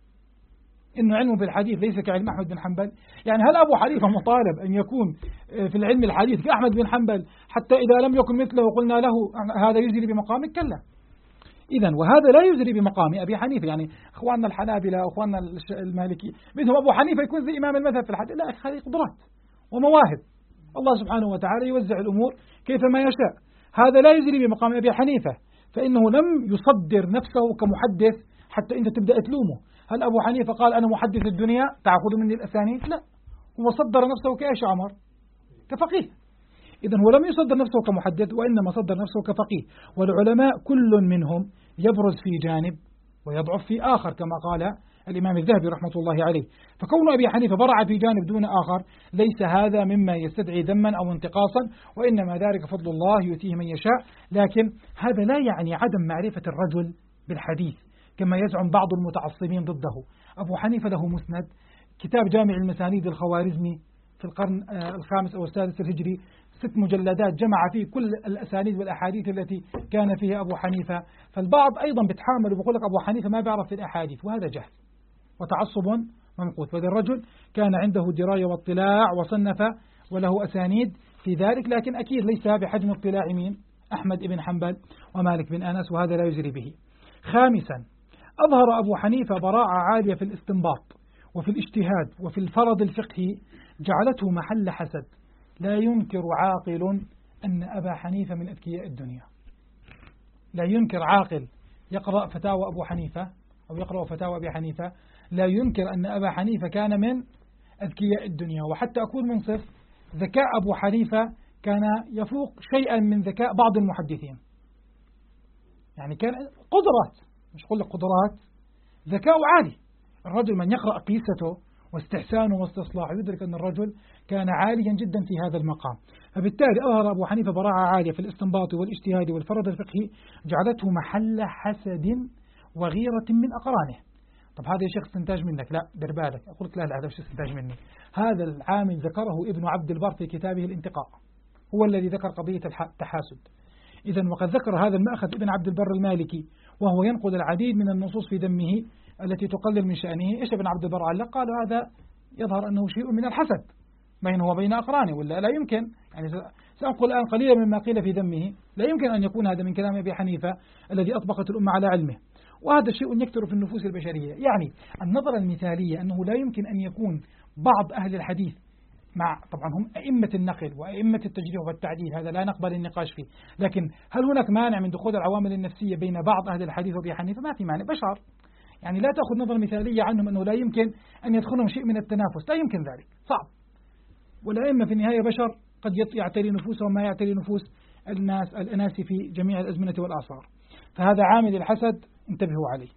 Speaker 1: إنه علمه بالحديث ليس كعلم أحمد بن حنبل؟ يعني هل أبو حنيفة مطالب أن يكون في العلم الحديث كأحمد بن حنبل حتى إذا لم يكن مثله قلنا له هذا يزري بمقامك؟ كلا. إذن وهذا لا يزري بمقام أبي حنيفة. يعني أخواننا الحنابلة وأخواننا المالكي بدهم أبو حنيفة يكون زي إمام المذهب في الحديث، لا، هذه قدرات ومواهب، الله سبحانه وتعالى يوزع الأمور كيفما يشاء. هذا لا يزري بمقام أبي حنيفة، فإنه لم يصدر نفسه كمحدث حتى أنت تبدأ تلومه. هل أبو حنيفة قال أنا محدث الدنيا تأخذ مني الأسانيد؟ لا، هو صدر نفسه كإيش عمر؟ كفقيه. إذن هو لم يصدر نفسه كمحدث، وإنما صدر نفسه كفقيه. والعلماء كل منهم يبرز في جانب ويضعف في آخر كما قال الإمام الذهبي رحمة الله عليه. فكون أبي حنيفة برع في جانب دون آخر ليس هذا مما يستدعي ذما أو انتقاصا، وإنما ذلك فضل الله يؤتيه من يشاء. لكن هذا لا يعني عدم معرفة الرجل بالحديث كما يزعم بعض المتعصبين ضده. أبو حنيفة له مسند، كتاب جامع المسانيد الخوارزمي في القرن الخامس أو السادس الهجري، 6 مجلدات جمع فيه كل الأسانيد والأحاديث التي كان فيها أبو حنيفة. فالبعض أيضا بتحامل وبقول لك أبو حنيفة ما بيعرف في الأحاديث، وهذا جهل وتعصب منقوط. فهذا الرجل كان عنده دراية واطلاع وصنف وله أسانيد في ذلك، لكن أكيد ليس بحجم اطلاع مين؟ أحمد بن حنبل ومالك بن أنس، وهذا لا يجري به. خامسا، أظهر أبو حنيفة براعة عالية في الاستنباط وفي الاجتهاد وفي الفرض الفقهي جعلته محل حسد. لا ينكر عاقل أن أبا حنيفة من أذكياء الدنيا. لا ينكر عاقل يقرأ فتاوى أبو حنيفة أو يقرأ فتاوى أبي حنيفة لا ينكر أن أبا حنيفة كان من أذكياء الدنيا. وحتى أكون منصف، ذكاء أبو حنيفة كان يفوق شيئا من ذكاء بعض المحدثين. يعني كان قدرات، مش أقول لك قدرات، ذكاء عالي. الرجل من يقرأ قيسته واستحسانه واستصلاحه يدرك أن الرجل كان عاليا جدا في هذا المقام. فبالتالي أظهر أبو حنيفة براعة عالية في الاستنباط والاجتهاد والفرض الفقهي جعلته محل حسد وغيرة من أقرانه. طب هذا يا شيخ استنتاج منك؟ لا، دير بالك. أقول لك لا هذا مش استنتاج مني، هذا العامل ذكره ابن عبد البر في كتابه الانتقاء، هو الذي ذكر قضية التحاسد. إذن وقد ذكر هذا المأخذ ابن عبد البر المالكي، وهو ينقل العديد من النصوص في ذمه التي تقلل من شأنه. إيش ابن عبد البر علق؟ قال هذا يظهر أنه شيء من الحسد بينه وبين أقرانه، ولا لا يمكن. يعني سأنقل الآن قليلا مما قيل في ذمه، لا يمكن أن يكون هذا من كلام أبي حنيفة الذي أطبقت الأمة على علمه، وهذا شيء يكثر في النفوس البشرية. يعني النظرة المثالية أنه لا يمكن أن يكون بعض أهل الحديث، مع طبعا هم أئمة النقل وأئمة التجريح والتعديل، هذا لا نقبل النقاش فيه، لكن هل هناك مانع من دخول العوامل النفسية بين بعض أهل الحديث وأبي حنيفة؟ ما في مانع، بشر. يعني لا تأخذ نظرة مثالية عنهم أنه لا يمكن أن يدخلهم شيء من التنافس، لا يمكن ذلك، صعب. والأئمة في النهاية بشر، قد يعتري نفوسهم ما يعتري نفوس الناس في جميع الأزمنة والآثار. فهذا عامل الحسد انتبهوا عليه.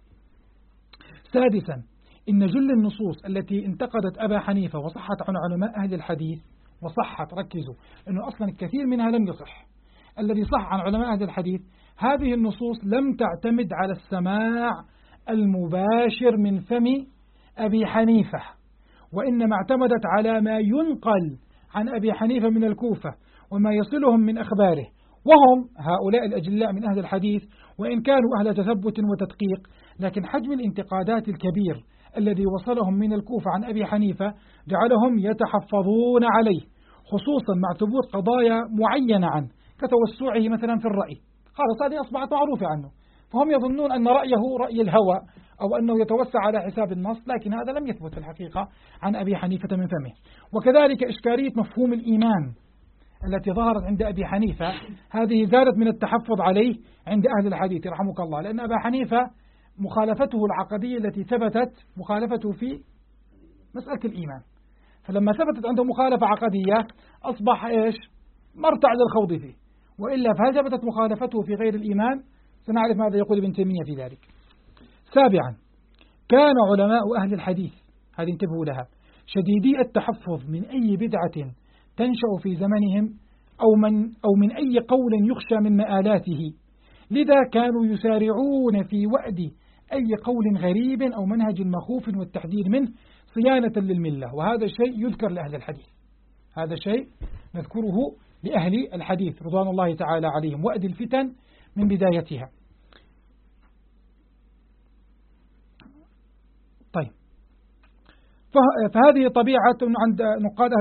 Speaker 1: سادسا، إن جل النصوص التي انتقدت أبا حنيفة وصحت عن علماء أهل الحديث، وصحت، ركزوا، أنه أصلا الكثير منها لم يصح. الذي صح عن علماء أهل الحديث هذه النصوص لم تعتمد على السماع المباشر من فم أبي حنيفة، وإنما اعتمدت على ما ينقل عن أبي حنيفة من الكوفة وما يصلهم من أخباره، وهم هؤلاء الأجلاء من أهل الحديث وإن كانوا أهل تثبت وتدقيق، لكن حجم الانتقادات الكبير الذي وصلهم من الكوفة عن أبي حنيفة جعلهم يتحفظون عليه، خصوصا مع ثبوت قضايا معينة عنه كتوسعه مثلا في الرأي. خلاص هذه أصبحت معروفة عنه، فهم يظنون أن رأيه رأي الهوى أو أنه يتوسع على حساب النص، لكن هذا لم يثبت في الحقيقة عن أبي حنيفة من فمه. وكذلك إشكالية مفهوم الإيمان التي ظهرت عند أبي حنيفة، هذه زادت من التحفظ عليه عند أهل الحديث رحمك الله، لأن أبا حنيفة مخالفته العقدية التي ثبتت مخالفته في مسألة الإيمان، فلما ثبتت عنده مخالفة عقدية أصبح إيش؟ مرتع للخوض فيه. وإلا فهل ثبتت مخالفته في غير الإيمان؟ سنعرف ماذا يقول ابن تيمية في ذلك. سابعا، كان علماء أهل الحديث، هذه انتبهوا لها، شديدي التحفظ من أي بدعة تنشأ في زمنهم أو من أي قول يخشى من مآلاته، لذا كانوا يسارعون في وأد أي قول غريب أو منهج مخوف والتحذير منه صيانة للملة. وهذا شيء يذكر لأهل الحديث، هذا شيء نذكره لأهل الحديث رضوان الله تعالى عليهم، وأد الفتن من بدايتها. طيب، فهذه طبيعة عند نقاد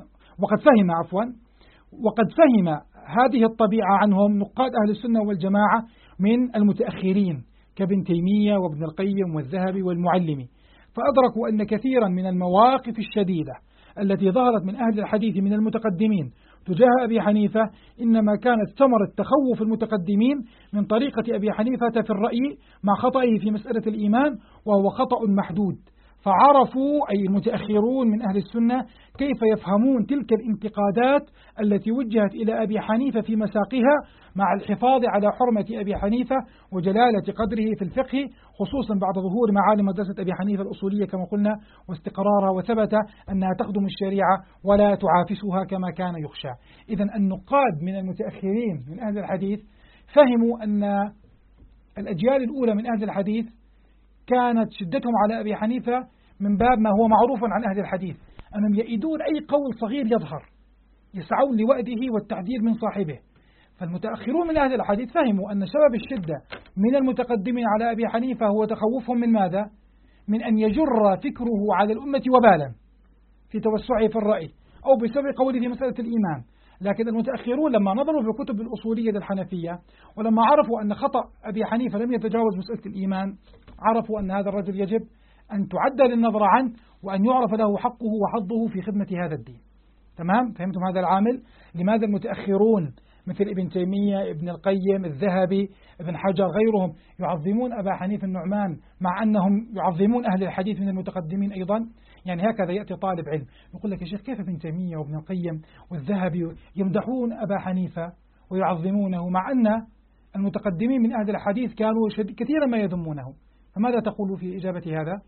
Speaker 1: وقد فهم هذه الطبيعة عنهم نقاد أهل السنة والجماعة من المتأخرين كابن تيمية وابن القيم والذهبي والمعلمي، فأدركوا أن كثيرا من المواقف الشديدة التي ظهرت من أهل الحديث من المتقدمين تجاه أبي حنيفة إنما كانت ثمرة تخوف المتقدمين من طريقة أبي حنيفة في الرأي مع خطئه في مسألة الإيمان، وهو خطأ محدود. فعرفوا أي المتأخرون من أهل السنة كيف يفهمون تلك الانتقادات التي وجهت إلى أبي حنيفة في مساقها، مع الحفاظ على حرمة أبي حنيفة وجلالة قدره في الفقه، خصوصا بعد ظهور معالم مدرسة أبي حنيفة الأصولية كما قلنا واستقرارها، وثبت أنها تخدم الشريعة ولا تعافسها كما كان يخشى. إذن النقاد من المتأخرين من أهل الحديث فهموا أن الأجيال الأولى من أهل الحديث كانت شدتهم على أبي حنيفة من باب ما هو معروف عن أهل الحديث، أنهم يئدون أي قول صغير يظهر، يسعون لوأده والتحذير من صاحبه. فالمتأخرون من أهل الحديث فهموا أن سبب الشدة من المتقدمين على أبي حنيفة هو تخوفهم من ماذا؟ من أن يجر فكره على الأمة وبالا في توسعه في الرأي أو بسبب قوله في مسألة الإيمان. لكن المتأخرون لما نظروا في الكتب الأصولية الحنفية ولما عرفوا أن خطأ أبي حنيفة لم يتجاوز مسألة الإيمان، عرفوا أن هذا الرجل يجب أن تعدل النظر عنه وأن يعرف له حقه وحظه في خدمة هذا الدين. تمام؟ فهمتم هذا العامل؟ لماذا المتأخرون مثل ابن تيمية، ابن القيم، الذهبي، ابن حجر، غيرهم يعظمون أبا حنيفة النعمان مع أنهم يعظمون أهل الحديث من المتقدمين أيضا؟ يعني هكذا يأتي طالب علم يقول لك يا شيخ كيف ابن تيمية وابن القيم والذهبي يمدحون أبا حنيفة ويعظمونه مع أن المتقدمين من أهل الحديث كانوا كثيرا ما يذمونه؟ فماذا تقول في إجابة هذا؟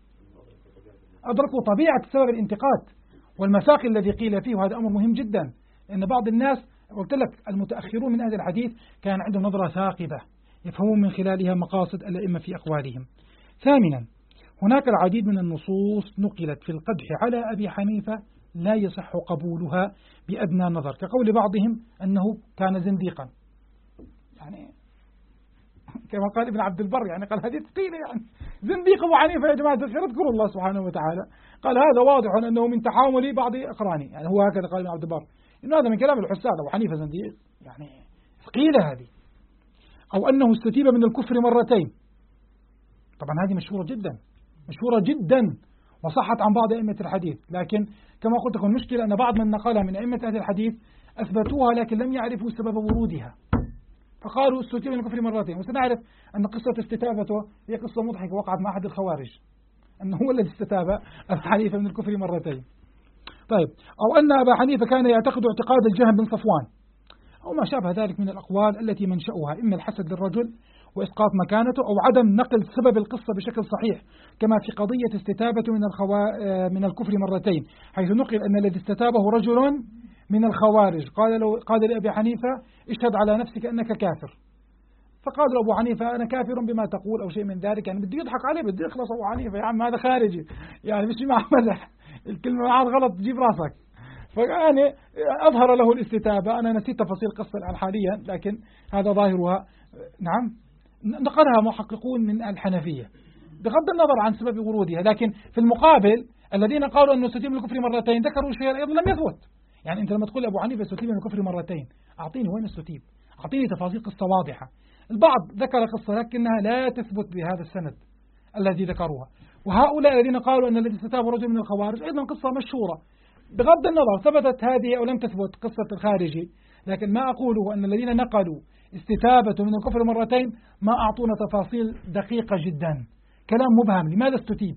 Speaker 1: أدركوا طبيعة سبب الانتقاد والمساق الذي قيل فيه، وهذا أمر مهم جدا، لأن بعض الناس قلت لك المتأخرون من أهل الحديث كان عندهم نظرة ثاقبة يفهمون من خلالها مقاصد الأئمة في أقوالهم. ثامنا، هناك العديد من النصوص نقلت في القدح على أبي حنيفة لا يصح قبولها بأدنى نظر، كقول بعضهم أنه كان زنديقا، يعني كما قال ابن عبد البر، يعني قال هذه ثقيلة، يعني زنديق أبو حنيفة يا جماعة الخير اذكروا الله سبحانه وتعالى، قال هذا واضح أنه من تحامل بعض أقراني، يعني هو هكذا قال ابن عبد البر، إنه هذا من كلام الحساد، أبو حنيفة زنديق، يعني ثقيلة هذه. أو أنه استتيب من الكفر مرتين، طبعا هذه مشهورة جدا وصحت عن بعض أئمة الحديث، لكن كما قلت لكم المشكلة أن بعض من نقلها من أئمة أهل الحديث أثبتوها لكن لم يعرفوا سبب ورودها، فقالوا استتيب من الكفر مرتين. وسنعرف أن قصة استتابته هي قصة مضحكة وقعت مع أحد الخوارج، أنه هو الذي استتاب أبا حنيفة من الكفر مرتين. طيب، أو أن أبا حنيفة كان يعتقد اعتقاد الجهم بن صفوان أو ما شابه ذلك من الأقوال التي منشأها إما الحسد للرجل وإسقاط مكانته أو عدم نقل سبب القصة بشكل صحيح، كما في قضية استتابته من الكفر مرتين، حيث نقل أن الذي استتابه رجل من الخوارج قال لأبي حنيفة اشهد على نفسك أنك كافر، فقال له أبو حنيفة أنا كافر بما تقول أو شيء من ذلك، يعني بده يضحك عليه، بده يخلص أبو حنيفة، يا عم هذا خارجي، يعني مش مع مزح، الكلمة معاه غلط تجيب راسك. فيعني أظهر له الاستتابة، أنا نسيت تفاصيل القصة الآن حاليا لكن هذا ظاهرها. نعم، نقلها محققون من الحنفية بغض النظر عن سبب ورودها، لكن في المقابل الذين قالوا أنه استتيب من الكفر مرتين ذكروا شيئا أيضا لم يثبت. يعني أنت لما تقول أبو حنيفة استتيب من الكفر مرتين، أعطيني وين استتيب، أعطيني تفاصيل قصة واضحة. البعض ذكر قصة لكنها لا تثبت بهذا السند الذي ذكروها. وهؤلاء الذين قالوا أن الذي استتاب رجل من الخوارج أيضا قصة مشهورة، بغض النظر ثبتت هذه أو لم تثبت قصة الخارجي، لكن ما أقوله أن الذين نقلوا استتابة من الكفر مرتين ما أعطونا تفاصيل دقيقة جدا، كلام مبهم. لماذا استتيب؟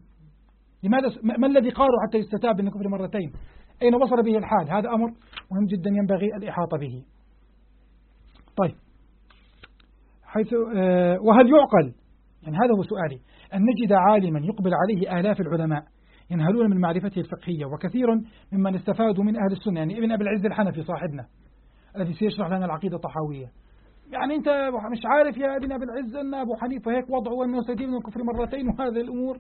Speaker 1: ما الذي قالوا حتى يستتاب من الكفر مرتين؟ أين وصل به الحال؟ هذا أمر مهم جدا ينبغي الإحاطة به. طيب، حيث وهل يعقل، يعني هذا هو سؤالي، أن نجد عالما يقبل عليه آلاف العلماء ينهلون من معرفته الفقهية، وكثير ممن استفادوا من أهل السنة، يعني ابن أبي العز الحنفي صاحبنا الذي سيشرح لنا العقيدة الطحاوية، يعني أنت مش عارف يا ابن أبي العز أن أبو حنيفة هيك وضعه أنه سيتيب من الكفر مرتين وهذه الأمور؟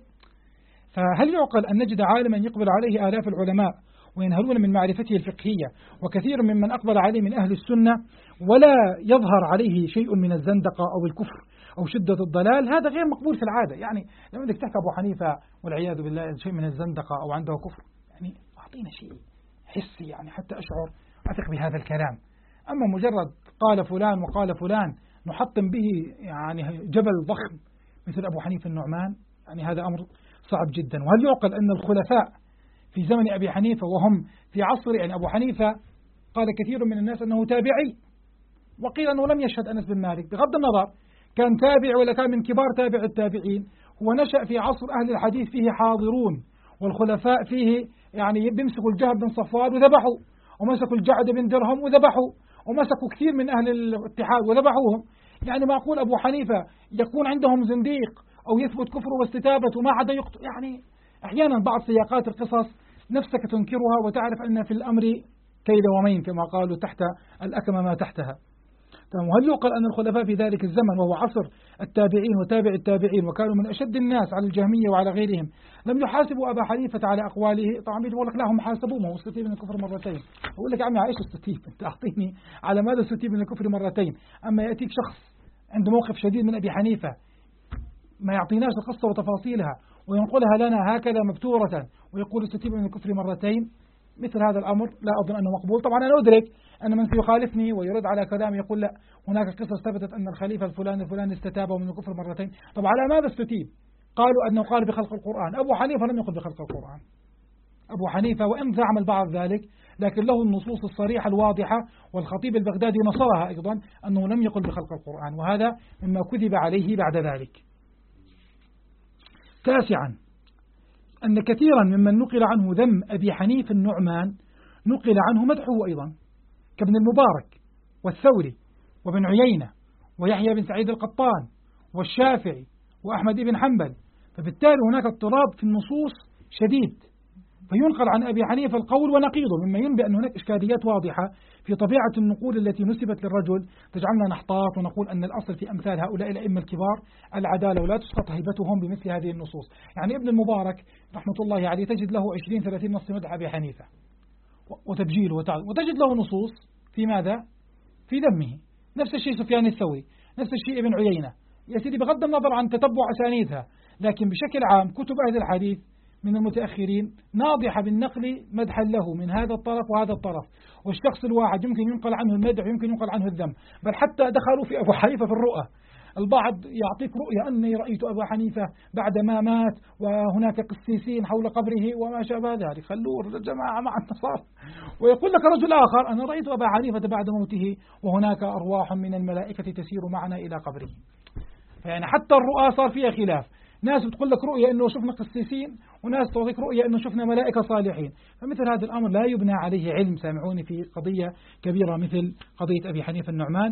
Speaker 1: فهل يعقل أن نجد عالما يقبل عليه آلاف العلماء وينهلون من معرفته الفقهية، وكثير ممن أقبل عليه من أهل السنة، ولا يظهر عليه شيء من الزندقة أو الكفر أو شدة الضلال؟ هذا غير مقبول في العادة. يعني لما بدك تحكي أبو حنيفة والعياذ بالله شيء من الزندقة أو عنده كفر، يعني أعطينا شيء حسي يعني حتى أشعر أثق بهذا الكلام. أما مجرد قال فلان وقال فلان نحطم به يعني جبل ضخم مثل أبو حنيفة النعمان، يعني هذا أمر صعب جدا. وهل يعقل أن الخلفاء في زمن أبي حنيفة وهم في عصر، يعني أبو حنيفة قال كثير من الناس أنه تابعي، وقيل أنه لم يشهد أنس بن مالك، بغض النظر كان تابع ولا كان من كبار تابع التابعين، هو نشأ في عصر أهل الحديث فيه حاضرون، والخلفاء فيه يعني بيمسكوا الجهل بن صفوان وذبحوا، ومسكوا الجعد بن درهم وذبحوا، ومسكوا كثير من أهل الاتحاد وذبحوهم. يعني ما أقول أبو حنيفة يكون عندهم زنديق أو يثبت كفره واستتابته وما عدا يقتل، يعني أحيانا بعض سياقات القصص نفسك تنكرها وتعرف أن في الأمر كيد ومين كما قالوا تحت الأكمة ما تحتها. وهل يعقل أن الخلفاء في ذلك الزمن وهو عصر التابعين وتابع التابعين وكانوا من أشد الناس على الجهمية وعلى غيرهم لم يحاسبوا أبا حنيفة على أقواله؟ طبعا بيقول لك لا هم حاسبوه، ما هو استتيب من الكفر مرتين. أقول لك يا عمي ايش استتيب؟ أنت أعطيني على ماذا استتيب من الكفر مرتين؟ أما يأتيك شخص عنده موقف شديد من أبي حنيفة ما يعطيناش القصة وتفاصيلها وينقلها لنا هكذا مبتورة ويقول استتيب من الكفر مرتين، مثل هذا الأمر لا أظن أنه مقبول. طبعا أنا أدرك أن من سيخالفني ويرد على كلامي يقول لا هناك قصص ثبتت أن الخليفة الفلاني استتاب من الكفر مرتين. طب على ماذا استتيب؟ قالوا أنه قال بخلق القرآن. أبو حنيفة لم يقل بخلق القرآن. أبو حنيفة وإن زعم البعض ذلك لكن له النصوص الصريحة الواضحة، والخطيب البغدادي نصرها أيضا أنه لم يقل بخلق القرآن، وهذا مما كذب عليه بعد ذلك. تاسعا، أن كثيرا ممن نقل عنه ذم أبي حنيفة النعمان نقل عنه مدحه أيضا، كابن المبارك والثوري وابن عيينة ويحيى بن سعيد القطان والشافعي وأحمد بن حنبل. فبالتالي هناك اضطراب في النصوص شديد، فينقل عن أبي حنيفة القول ونقيضه، مما ينبئ أن هناك إشكاليات واضحة في طبيعة النقول التي نسبت للرجل تجعلنا نحتاط ونقول أن الأصل في أمثال هؤلاء الأئمة الكبار العدالة ولا تسقط هيبتهم بمثل هذه النصوص. يعني ابن المبارك رحمة الله عليه تجد له 20-30 نص مدح أبي حنيفة وتبجيله وتجد له نصوص في ماذا؟ في ذمه. نفس الشيء سفيان الثوري، نفس الشيء ابن عيينة. يا سيدي بغض النظر عن تتبع أسانيدها، لكن بشكل عام كتب أهل الحديث من المتأخرين ناضحة بالنقل مدحا له من هذا الطرف وهذا الطرف، والشخص الواحد يمكن ينقل عنه المدح ويمكن ينقل عنه الذم، بل حتى دخلوا في أبو حنيفة في الرؤى. البعض يعطيك رؤيا أني رأيت أبا حنيفة بعدما مات وهناك قسيسين حول قبره وما شابه ذلك، خلوه الجماعة مع النصارى. ويقول لك رجل آخر أنا رأيت أبا حنيفة بعد موته وهناك أرواح من الملائكة تسير معنا إلى قبره. فيعني حتى الرؤى صار فيها خلاف، ناس بتقول لك رؤية أنه شفنا قسيسين، وناس تعطيك رؤية أنه شفنا ملائكة صالحين. فمثل هذا الأمر لا يبنى عليه علم، سامعوني، في قضية كبيرة مثل قضية أبي حنيفة النعمان.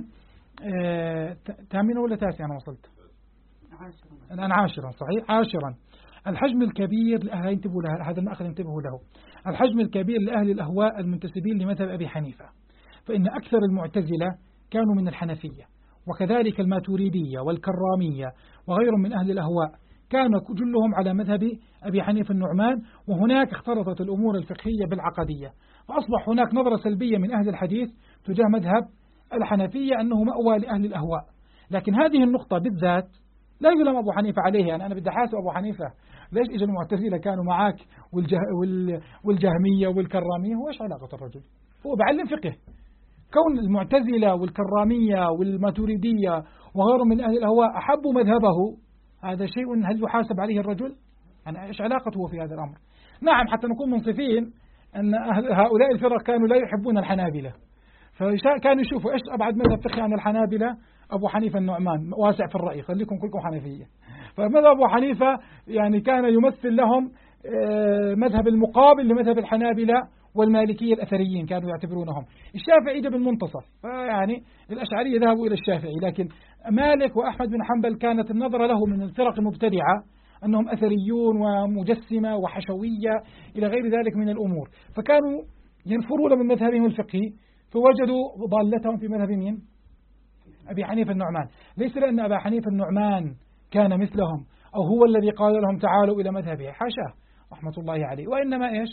Speaker 1: تامنة ولا تاسعة؟ أنا وصلت الآن عاشرا، صحيح، عاشرا. الحجم الكبير لأهل ينتبهوا له، هذا المأخذ ينتبهوا له، الحجم الكبير لأهل الأهواء المنتسبين لمذهب أبي حنيفة. فإن أكثر المعتزلة كانوا من الحنفية، وكذلك الماتوريدية والكرامية وغيرهم من أهل الأهواء كان كلهم على مذهب أبي حنيفة النعمان، وهناك اختلطت الأمور الفقهية بالعقدية، فأصبح هناك نظرة سلبية من أهل الحديث تجاه مذهب الحنفية أنه مأوى لأهل الأهواء. لكن هذه النقطة بالذات لا يلام أبو حنيفة عليه. يعني أنا بدي أحاسب أبو حنيفة، ليش إجا المعتزلة كانوا معك والجهمية والكرامية؟ هو إيش علاقة الرجل؟ هو بعلم فقه، كون المعتزلة والكرامية والماتريدية وغيرهم من أهل الأهواء أحبوا مذهبه، هذا شيء هل يحاسب عليه الرجل؟ يعني إيش علاقته في هذا الأمر؟ نعم، حتى نكون منصفين أن هؤلاء الفرق كانوا لا يحبون الحنابلة، فكانوا يشوفوا إيش أبعد مذهب فقهي عن الحنابلة؟ أبو حنيفة النعمان واسع في الرأي، خليكم كلكم حنفية. فمذهب أبو حنيفة يعني كان يمثل لهم مذهب المقابل لمذهب الحنابلة والمالكية الأثريين كانوا يعتبرونهم. الشافعي جاء بالمنتصف، فيعني الأشعرية ذهبوا إلى الشافعي، لكن مالك وأحمد بن حنبل كانت النظرة له من الفرق المبتدعة أنهم أثريون ومجسمة وحشوية إلى غير ذلك من الأمور، فكانوا ينفرون من مذهبهم الفقهي، فوجدوا ضالتهم في مذهب مين؟ أبي حنيفة النعمان. ليس لأن أبا حنيفة النعمان كان مثلهم أو هو الذي قال لهم تعالوا إلى مذهبه، حاشاه رحمة الله عليه، وإنما إيش؟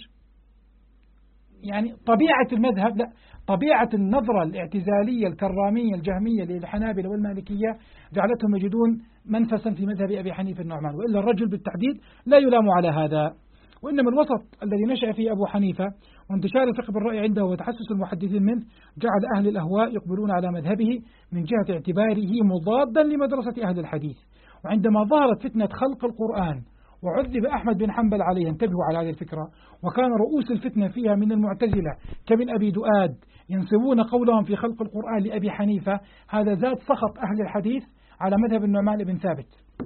Speaker 1: يعني طبيعة المذهب، لا، طبيعة النظرة الاعتزالية الكرامية الجهمية للحنابلة والمالكية جعلتهم يجدون منفسا في مذهب أبي حنيفة النعمان، وإلا الرجل بالتحديد لا يلام على هذا. وإنما الوسط الذي نشأ فيه أبو حنيفة وانتشار الفقه بالرأي عنده وتحسس المحدثين منه جعل أهل الأهواء يقبلون على مذهبه من جهة اعتباره مضادا لمدرسة أهل الحديث. وعندما ظهرت فتنة خلق القرآن وعذب أحمد بن حنبل عليه، انتبهوا على هذه الفكرة، وكان رؤوس الفتنة فيها من المعتزلة كابن أبي دؤاد ينسبون قولهم في خلق القرآن لأبي حنيفة، هذا زاد سخط أهل الحديث على مذهب النعمان بن ثابت.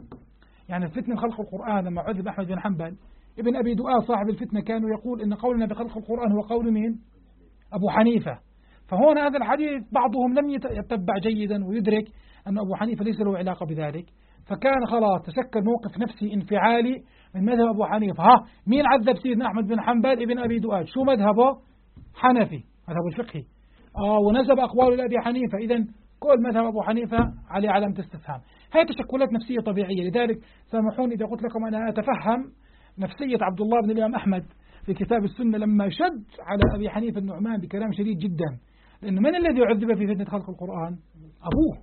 Speaker 1: يعني الفتنة خلق القرآن لما عذب أحمد بن حنبل، ابن أبي دؤاد صاحب الفتنة كانوا يقول إن قولنا بخلق القرآن هو قول مين؟ أبو حنيفة. فهون هذا الحديث بعضهم لم يتبع جيدا ويدرك أن أبو حنيفة ليس له علاقة بذلك، فكان خلاص تشكل موقف نفسي انفعالي من مذهب أبو حنيفة. مين عذب سيدنا أحمد بن حنبل؟ ابن أبي دؤاد. شو مذهبه؟ حنفي، مذهب الفقهي. ونسب أقوال لأبي حنيفة، إذن كل مذهب أبو حنيفة عليه علامة استفهام. هي تشكلات نفسية طبيعية. لذلك سامحوني إذا قلت لكم أنا أتفهم نفسية عبد الله بن الإمام أحمد في كتاب السنة لما شد على أبي حنيفة النعمان بكلام شديد جدا، لأنه من الذي عذب في فتنة خلق القرآن؟ أبوه.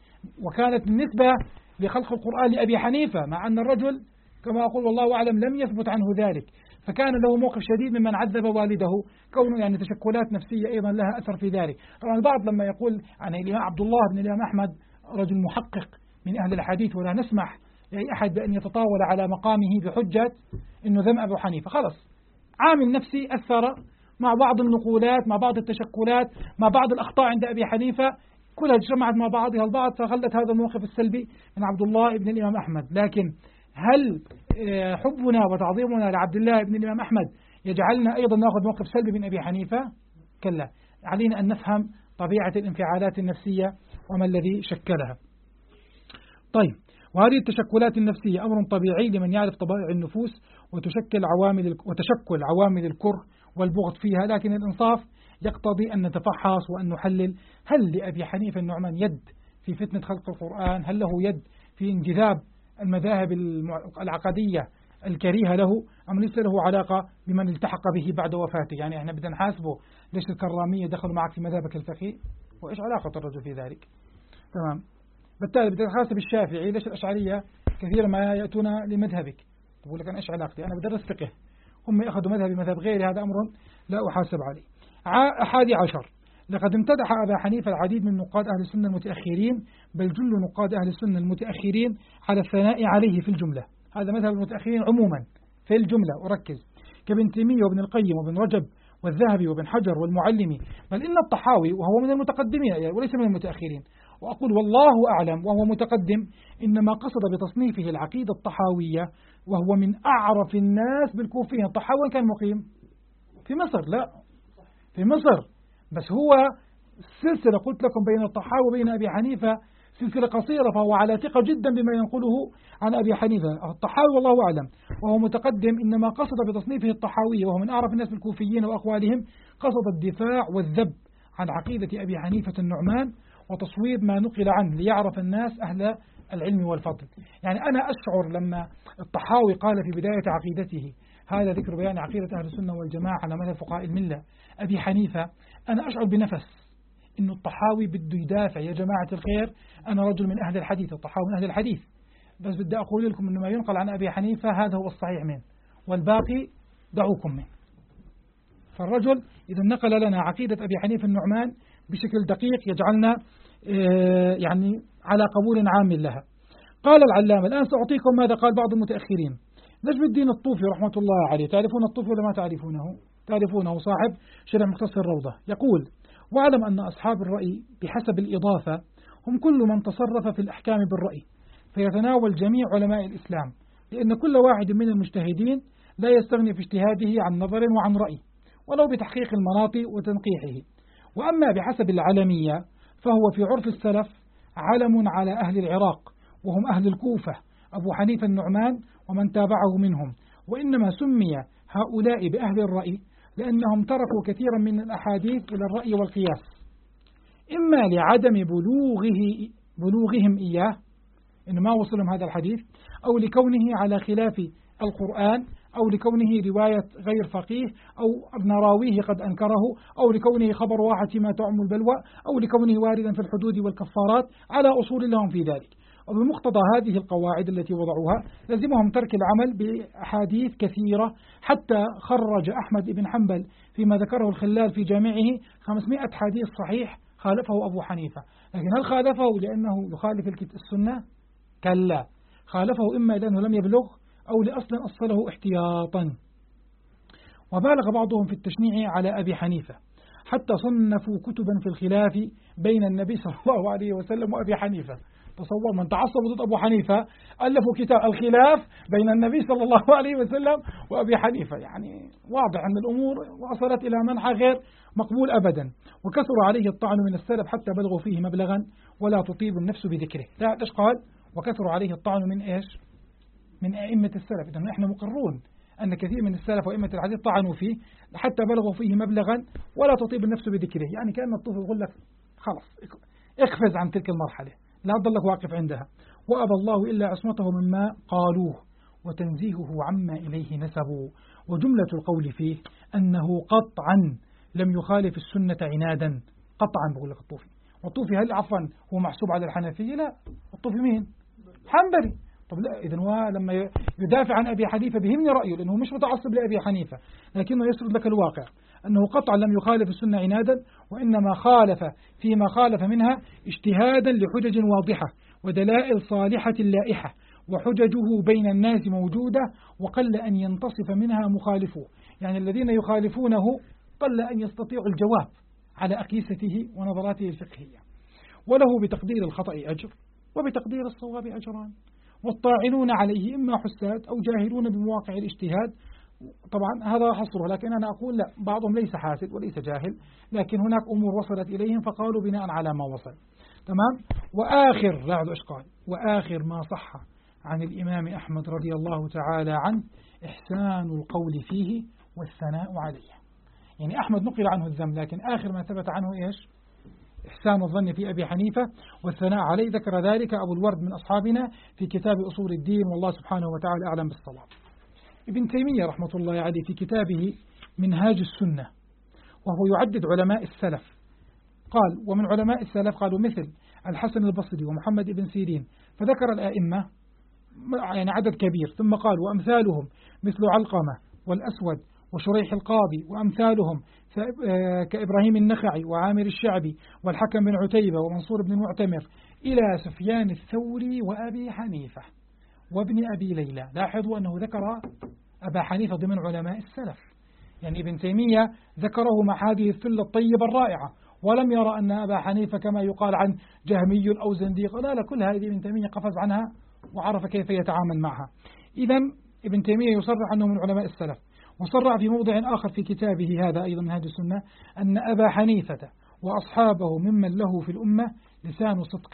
Speaker 1: وكانت النسبة لخلق القرآن لأبي حنيفة، مع أن الرجل كما أقول والله أعلم لم يثبت عنه ذلك، فكان له موقف شديد ممن عذب والده، كونه يعني تشكلات نفسية أيضا لها أثر في ذلك. طبعا البعض لما يقول عن الإمام عبد الله بن الإمام أحمد رجل محقق من أهل الحديث ولا نسمح لأي أحد بأن يتطاول على مقامه بحجة إنه ذم أبو حنيفة، خلص عامل نفسي أثر مع بعض النقولات، مع بعض التشكلات، مع بعض الأخطاء عند أبي حنيفة، كلها جمعت مع بعضها البعض فخلت هذا الموقف السلبي من عبد الله بن الإمام أحمد. لكن هل حبنا وتعظيمنا لعبد الله بن الإمام أحمد يجعلنا أيضا نأخذ موقف سلبي من أبي حنيفة؟ كلا، علينا أن نفهم طبيعة الانفعالات النفسية وما الذي شكلها. طيب، وهذه التشكلات النفسية أمر طبيعي لمن يعرف طبائع النفوس وتشكل عوامل الكره والبغض فيها، لكن الإنصاف يقتضي أن نتفحص وأن نحلل هل لأبي حنيفة النعمان يد في فتنة خلق القرآن؟ هل له يد في انجذاب المذاهب العقدية الكريهة له، أم ليس له علاقة بمن التحق به بعد وفاته؟ يعني احنا بدنا نحاسبه ليش الكرامية دخلوا معك في مذهبك الفقهي، وإيش علاقة الرجل في ذلك؟ تمام. بالتالي بدنا نحاسب الشافعي ليش الأشعرية كثيرا ما يأتون لمذهبك، تقول لك أنا إيش علاقتي، أنا بدرس فقه، هم يأخذوا مذهبي مذهب غيري، هذا أمر لا أحاسب عليه. 11 لقد امتدح أبا حنيفة العديد من نقاد أهل السنة المتأخرين، بل جل نقاد أهل السنة المتأخرين على الثناء عليه في الجملة. هذا مذهب المتأخرين عموما في الجملة، وركز، كابن تيمية وابن القيم وابن رجب والذهبي وابن حجر والمعلمي، بل إن الطحاوي وهو من المتقدمين وليس من المتأخرين، وأقول والله أعلم وهو متقدم، إنما قصد بتصنيفه العقيدة الطحاوية، وهو من أعرف الناس بالكوفيين. الطحاوي كان مقيم في مصر، لا في مصر، بس هو السلسلة قلت لكم بين الطحاوي وبين أبي حنيفة سلسلة قصيرة، فهو على ثقة جدا بما ينقله عن أبي حنيفة. الطحاوي والله أعلم وهو متقدم، إنما قصد بتصنيفه الطحاوي وهو من أعرف الناس بالكوفيين وأقوالهم، قصد الدفاع والذب عن عقيدة أبي حنيفة النعمان وتصويب ما نقل عنه ليعرف الناس أهل العلم والفضل. يعني أنا أشعر لما الطحاوي قال في بداية عقيدته هذا ذكر بيان عقيدة أهل السنة والجماعة على مذهب فقهاء الملة أبي حنيفة، أنا أشعر بنفس إنه الطحاوي بده يدافع، يا جماعة الخير أنا رجل من أهل الحديث، الطحاوي من أهل الحديث، بس بدي أقول لكم إنه ما ينقل عن أبي حنيفة هذا هو الصحيح منه، والباقي دعوكم منه. فالرجل إذا نقل لنا عقيدة أبي حنيفة النعمان بشكل دقيق يجعلنا يعني على قبول عام لها. قال العلامة: الآن سأعطيكم ماذا قال بعض المتأخرين. نجم الدين الطوفي رحمة الله عليه، تعرفون الطوفي ولا ما تعرفونه؟ تعرفونه، صاحب شرح مختصر الروضة. يقول: واعلم أن أصحاب الرأي بحسب الإضافة هم كل من تصرف في الأحكام بالرأي، فيتناول جميع علماء الإسلام، لأن كل واحد من المجتهدين لا يستغني في اجتهاده عن نظر وعن رأي ولو بتحقيق المناط وتنقيحه. وأما بحسب العلمية فهو في عرف السلف علم على أهل العراق، وهم أهل الكوفة، أبو حنيفة النعمان ومن تابعه منهم. وإنما سمي هؤلاء بأهل الرأي لأنهم تركوا كثيرا من الأحاديث إلى الرأي والقياس، إما لعدم بلوغهم إياه، إن ما وصلهم هذا الحديث، أو لكونه على خلاف القرآن، أو لكونه رواية غير فقيه، أو أن راويه قد أنكره، أو لكونه خبر واحد فيما تعم البلوى، أو لكونه واردا في الحدود والكفارات، على أصول لهم في ذلك. وبمقتضى هذه القواعد التي وضعوها لزمهم ترك العمل بأحاديث كثيرة، حتى خرج أحمد بن حنبل فيما ذكره الخلال في جامعه 500 حديث صحيح خالفه أبو حنيفة. لكن هل خالفه لأنه يخالف السنة؟ كلا، خالفه إما لأنه لم يبلغ أو لأصل أصله احتياطا. وبالغ بعضهم في التشنيع على أبي حنيفة، حتى صنفوا كتبا في الخلاف بين النبي صلى الله عليه وسلم وأبي حنيفة. تصور، من تعصب ضد أبو حنيفة ألفوا كتاب الخلاف بين النبي صلى الله عليه وسلم وأبي حنيفة. يعني واضح أن الأمور وصلت إلى منحى غير مقبول أبدا. وكثر عليه الطعن من السلف حتى بلغوا فيه مبلغا ولا تطيب النفس بذكره. لا، إيش قال؟ وكثر عليه الطعن من إيش؟ من أئمة السلف. إذن نحن مقرون أن كثير من السلف وأئمة الحديث طعنوا فيه حتى بلغوا فيه مبلغا ولا تطيب النفس بذكره. يعني كأن الطفل يقول لك خلاص اقفز عن تلك المرحلة، لا تضلك واقف عندها. وأبى الله إلا عصمته مما قالوه وتنزيهه عما إليه نسبوا. وجملة القول فيه أنه قطعا لم يخالف السنة عنادا. قطعا بقول لك الطوفي. والطوفي هل عفوا هو محسوب على الحنفية؟ لا، الطوفي مين؟ حنبلي. طب لا، إذن لما يدافع عن أبي حنيفة بهمني رأيه، لأنه مش متعصب لأبي حنيفة، لكنه يسرد لك الواقع أنه قطعا لم يخالف السنة عنادا، وإنما خالف فيما خالف منها اجتهادا لحجج واضحة ودلائل صالحة لائحة، وحججه بين الناس موجودة، وقل أن ينتصف منها مخالفوه. يعني الذين يخالفونه قل أن يستطيعوا الجواب على أقيسته ونظراته الفقهية. وله بتقدير الخطأ أجر وبتقدير الصواب أجران، والطاعنون عليه إما حساد أو جاهلون بمواقع الاجتهاد. طبعا هذا حصره، لكن أنا أقول لا، بعضهم ليس حاسد وليس جاهل، لكن هناك أمور وصلت إليهم فقالوا بناء على ما وصل. تمام. وآخر، لا إشكال، وآخر ما صح عن الإمام أحمد رضي الله تعالى عنه إحسان القول فيه والثناء عليه. يعني أحمد نقل عنه الذم، لكن آخر ما ثبت عنه إيش؟ إحسان الظن في أبي حنيفة والثناء عليه. ذكر ذلك أبو الورد من أصحابنا في كتاب أصول الدين، والله سبحانه وتعالى أعلم بالصواب. ابن تيمية رحمة الله عليه في كتابه منهاج السنة وهو يعدد علماء السلف، قال: ومن علماء السلف قالوا مثل الحسن البصري ومحمد بن سيرين، فذكر الآئمة يعني عدد كبير، ثم قال: وأمثالهم مثل علقمة والأسود وشريح القاضي وأمثالهم كإبراهيم النخعي وعامر الشعبي والحكم بن عتيبة ومنصور بن المعتمر إلى سفيان الثوري وأبي حنيفة وابن أبي ليلى. لاحظوا أنه ذكر أبا حنيفة ضمن علماء السلف. يعني ابن تيمية ذكره مع هذه الثلة الطيبة الرائعة، ولم يرى أن أبا حنيفة كما يقال عن جهمي أو زنديق، لا، كل هذه ابن تيمية قفز عنها وعرف كيف يتعامل معها. إذن ابن تيمية يصرح أنه من علماء السلف. وصرح في موضع آخر في كتابه هذا أيضا منهاج السنة أن أبا حنيفة وأصحابه ممن له في الأمة لسان صدق.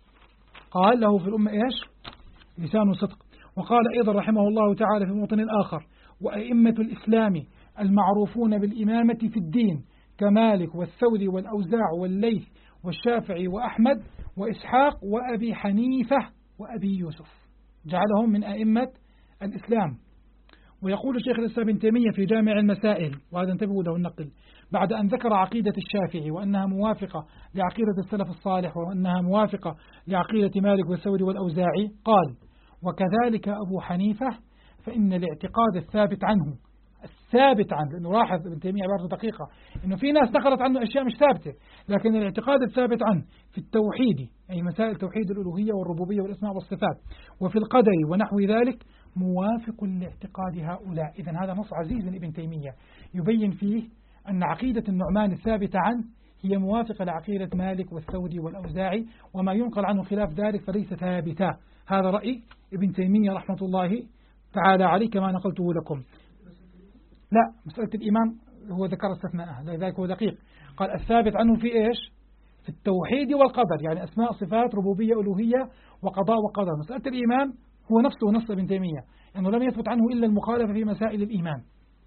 Speaker 1: قال له في الأمة إيش؟ لسان صدق. وقال أيضا رحمه الله تعالى في موطن آخر: وأئمة الإسلام المعروفون بالإمامة في الدين كمالك والثوري والأوزاع والليث والشافعي وأحمد وإسحاق وأبي حنيفة وأبي يوسف، جعلهم من أئمة الإسلام. ويقول شيخ الإسلام ابن تيمية في جامع المسائل، وهذا انتبهوا له النقل، بعد أن ذكر عقيدة الشافعي وأنها موافقة لعقيدة السلف الصالح وأنها موافقة لعقيدة مالك والثوري والأوزاعي، قال: وكذلك أبو حنيفة، فإن الاعتقاد الثابت عنه الثابت عنه، لأنه لاحظ ابن تيمية عبارة دقيقة إنه في ناس نقلت عنه أشياء مش ثابتة، لكن الاعتقاد الثابت عنه في التوحيد أي مسائل توحيد الألوهية والربوبية والأسماء والصفات وفي القدر ونحو ذلك موافق لاعتقاد هؤلاء. إذن هذا نص عزيز من ابن تيمية يبين فيه أن عقيدة النعمان الثابتة عنه هي موافقة لعقيدة مالك والثوري والأوزاعي، وما ينقل عنه خلاف ذلك فليس ثابتا. هذا رأي ابن تيمية رحمة الله تعالى عليه كما نقلته لكم. لا، مسألة الإمام هو ذكر استثناءه، لذلك هو دقيق. قال الثابت عنه في إيش؟ في التوحيد والقدر، يعني أسماء صفات ربوبية ألوهية وقضاء وقدر. مسألة الإيمان هو نفسه نص ابن تيمية أنه لم يثبت عنه إلا المخالفة في مسائل الإيمان.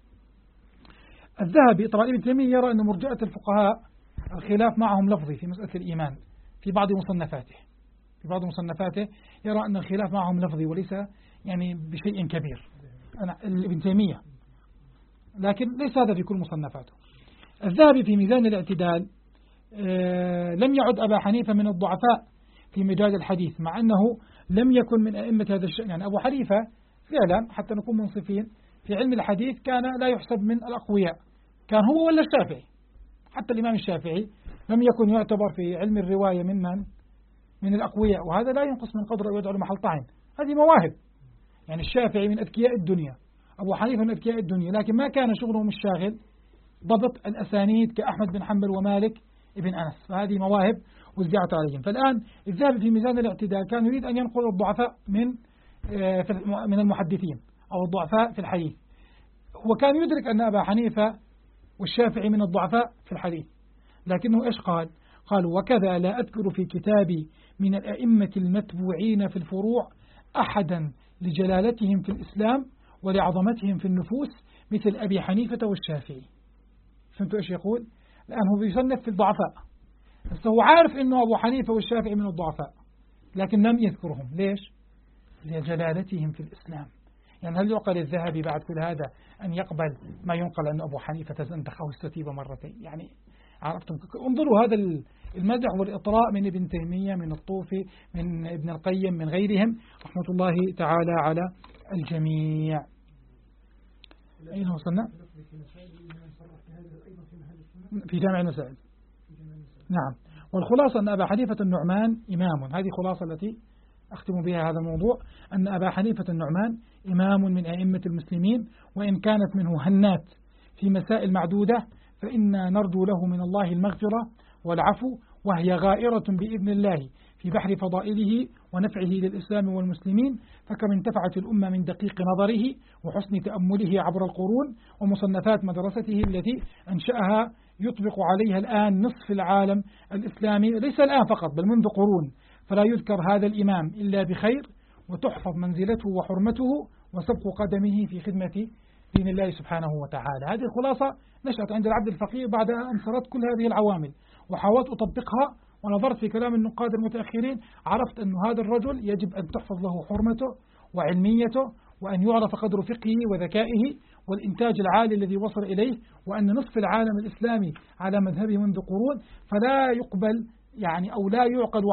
Speaker 1: الذهبي طبعا ابن تيمية يرى أن مرجئة الفقهاء الخلاف معهم لفظي في مسألة الإيمان في بعض مصنفاته يرى أن الخلاف معهم لفظي وليس يعني بشيء كبير ابن تيمية، لكن ليس هذا في كل مصنفاته. الذهبي في ميزان الاعتدال لم يعد أبا حنيفة من الضعفاء في مجال الحديث، مع أنه لم يكن من أئمة هذا الشأن. يعني أبو حنيفة فعلا حتى نكون منصفين في علم الحديث كان لا يحسب من الأقوياء، كان هو ولا الشافعي. حتى الإمام الشافعي لم يكن يعتبر في علم الرواية من الأقوياء، وهذا لا ينقص من قدر أن يدعو محل طعن. هذه مواهب. يعني الشافعي من أذكياء الدنيا، أبو حنيفة من أذكياء الدنيا، لكن ما كان شغلهم الشاغل ضبط الأسانيد كأحمد بن حنبل ومالك ابن أنس، فهذه مواهب وزعت عليهم. فالآن الذهبي في ميزان الاعتدال كان يريد أن ينقل الضعفاء من المحدثين أو الضعفاء في الحديث، وكان يدرك أن أبا حنيفة والشافعي من الضعفاء في الحديث، لكنه إيش قال وكذا لا أذكر في كتابي من الأئمة المتبوعين في الفروع أحدا لجلالتهم في الإسلام ولعظمتهم في النفوس مثل أبي حنيفة والشافعي. فهمتوا إيش يقول؟ الآن هو بيصنف في الضعفاء، بس هو عارف أنه أبو حنيفة والشافعي من الضعفاء، لكن لم يذكرهم. ليش؟ لجلالتهم في الإسلام. يعني هل يعقل الذهبي بعد كل هذا أن يقبل ما ينقل أن أبو حنيفة زندخ أو استتيب مرتين؟ يعني عرفتم؟ انظروا هذا المدح والإطراء من ابن تيمية، من الطوفي، من ابن القيم، من غيرهم رحمة الله تعالى على الجميع. أين وصلنا؟ في جامع المسائل. نعم. والخلاصة أن أبا حنيفة النعمان إمام. هذه خلاصة التي أختم بها هذا الموضوع، أن أبا حنيفة النعمان إمام من أئمة المسلمين، وإن كانت منه هنات في مسائل معدودة فإنا نرجو له من الله المغفرة والعفو، وهي غائرة بإذن الله في بحر فضائله ونفعه للإسلام والمسلمين، فكم انتفعت الأمة من دقيق نظره وحسن تأمله عبر القرون، ومصنفات مدرسته التي أنشأها يطبق عليها الآن نصف العالم الإسلامي، ليس الآن فقط بل منذ قرون. فلا يذكر هذا الإمام إلا بخير، وتحفظ منزلته وحرمته وسبق قدمه في خدمة دين الله سبحانه وتعالى. هذه الخلاصة نشأت عند العبد الفقير بعد أن سرت كل هذه العوامل، وحاولت أطبقها ونظرت في كلام النقاد المتأخرين، عرفت أن هذا الرجل يجب أن تحفظ له حرمته وعلميته، وأن يعرف قدر فقهه وذكائه والإنتاج العالي الذي وصل إليه، وأن نصف العالم الإسلامي على مذهبه منذ قرون، فلا يقبل يعني أو لا يعقل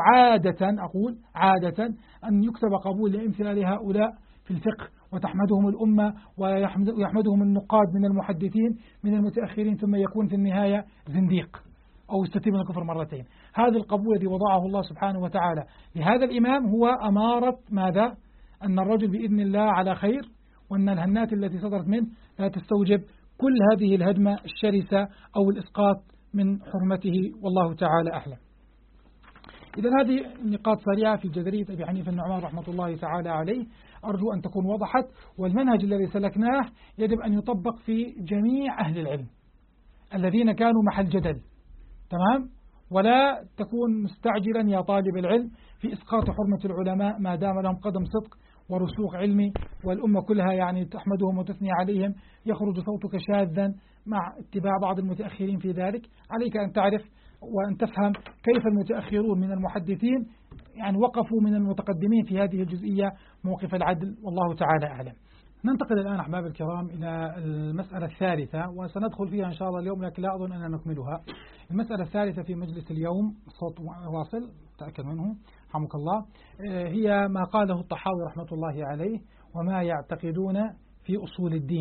Speaker 1: عادة أن يكتب قبول لأمثال هؤلاء في الفقه وتحمدهم الأمة ويحمدهم النقاد من المحدثين من المتأخرين، ثم يكون في النهاية زنديق أو يستتيب من الكفر مرتين. هذا القبول الذي وضعه الله سبحانه وتعالى لهذا الإمام هو أمارة ماذا؟ أن الرجل بإذن الله على خير، وأن الهنات التي صدرت منه لا تستوجب كل هذه الهدمة الشرسة أو الإسقاط من حرمته، والله تعالى أعلم. إذا هذه نقاط سريعة في جذرية أبي حنيفة النعمان رحمة الله تعالى عليه، أرجو أن تكون وضحت. والمنهج الذي سلكناه يجب أن يطبق في جميع أهل العلم الذين كانوا محل جدل، تمام؟ ولا تكون مستعجلا يا طالب العلم في إسقاط حرمة العلماء ما دام لهم قدم صدق ورسوخ علمي، والأمة كلها يعني تحمدهم وتثني عليهم، يخرج صوتك شاذا مع اتباع بعض المتأخرين في ذلك. عليك أن تعرف وأن تفهم كيف المتأخرون من المحدثين يعني وقفوا من المتقدمين في هذه الجزئية موقف العدل، والله تعالى أعلم. ننتقل الآن أحباب الكرام إلى المسألة الثالثة، وسندخل فيها إن شاء الله اليوم، لكن لا أظن أن نكملها. المسألة الثالثة في مجلس اليوم، صوت واصل تأكد منه رحمك الله، هي ما قاله الطحاوي رحمة الله عليه: وما يعتقدون في أصول الدين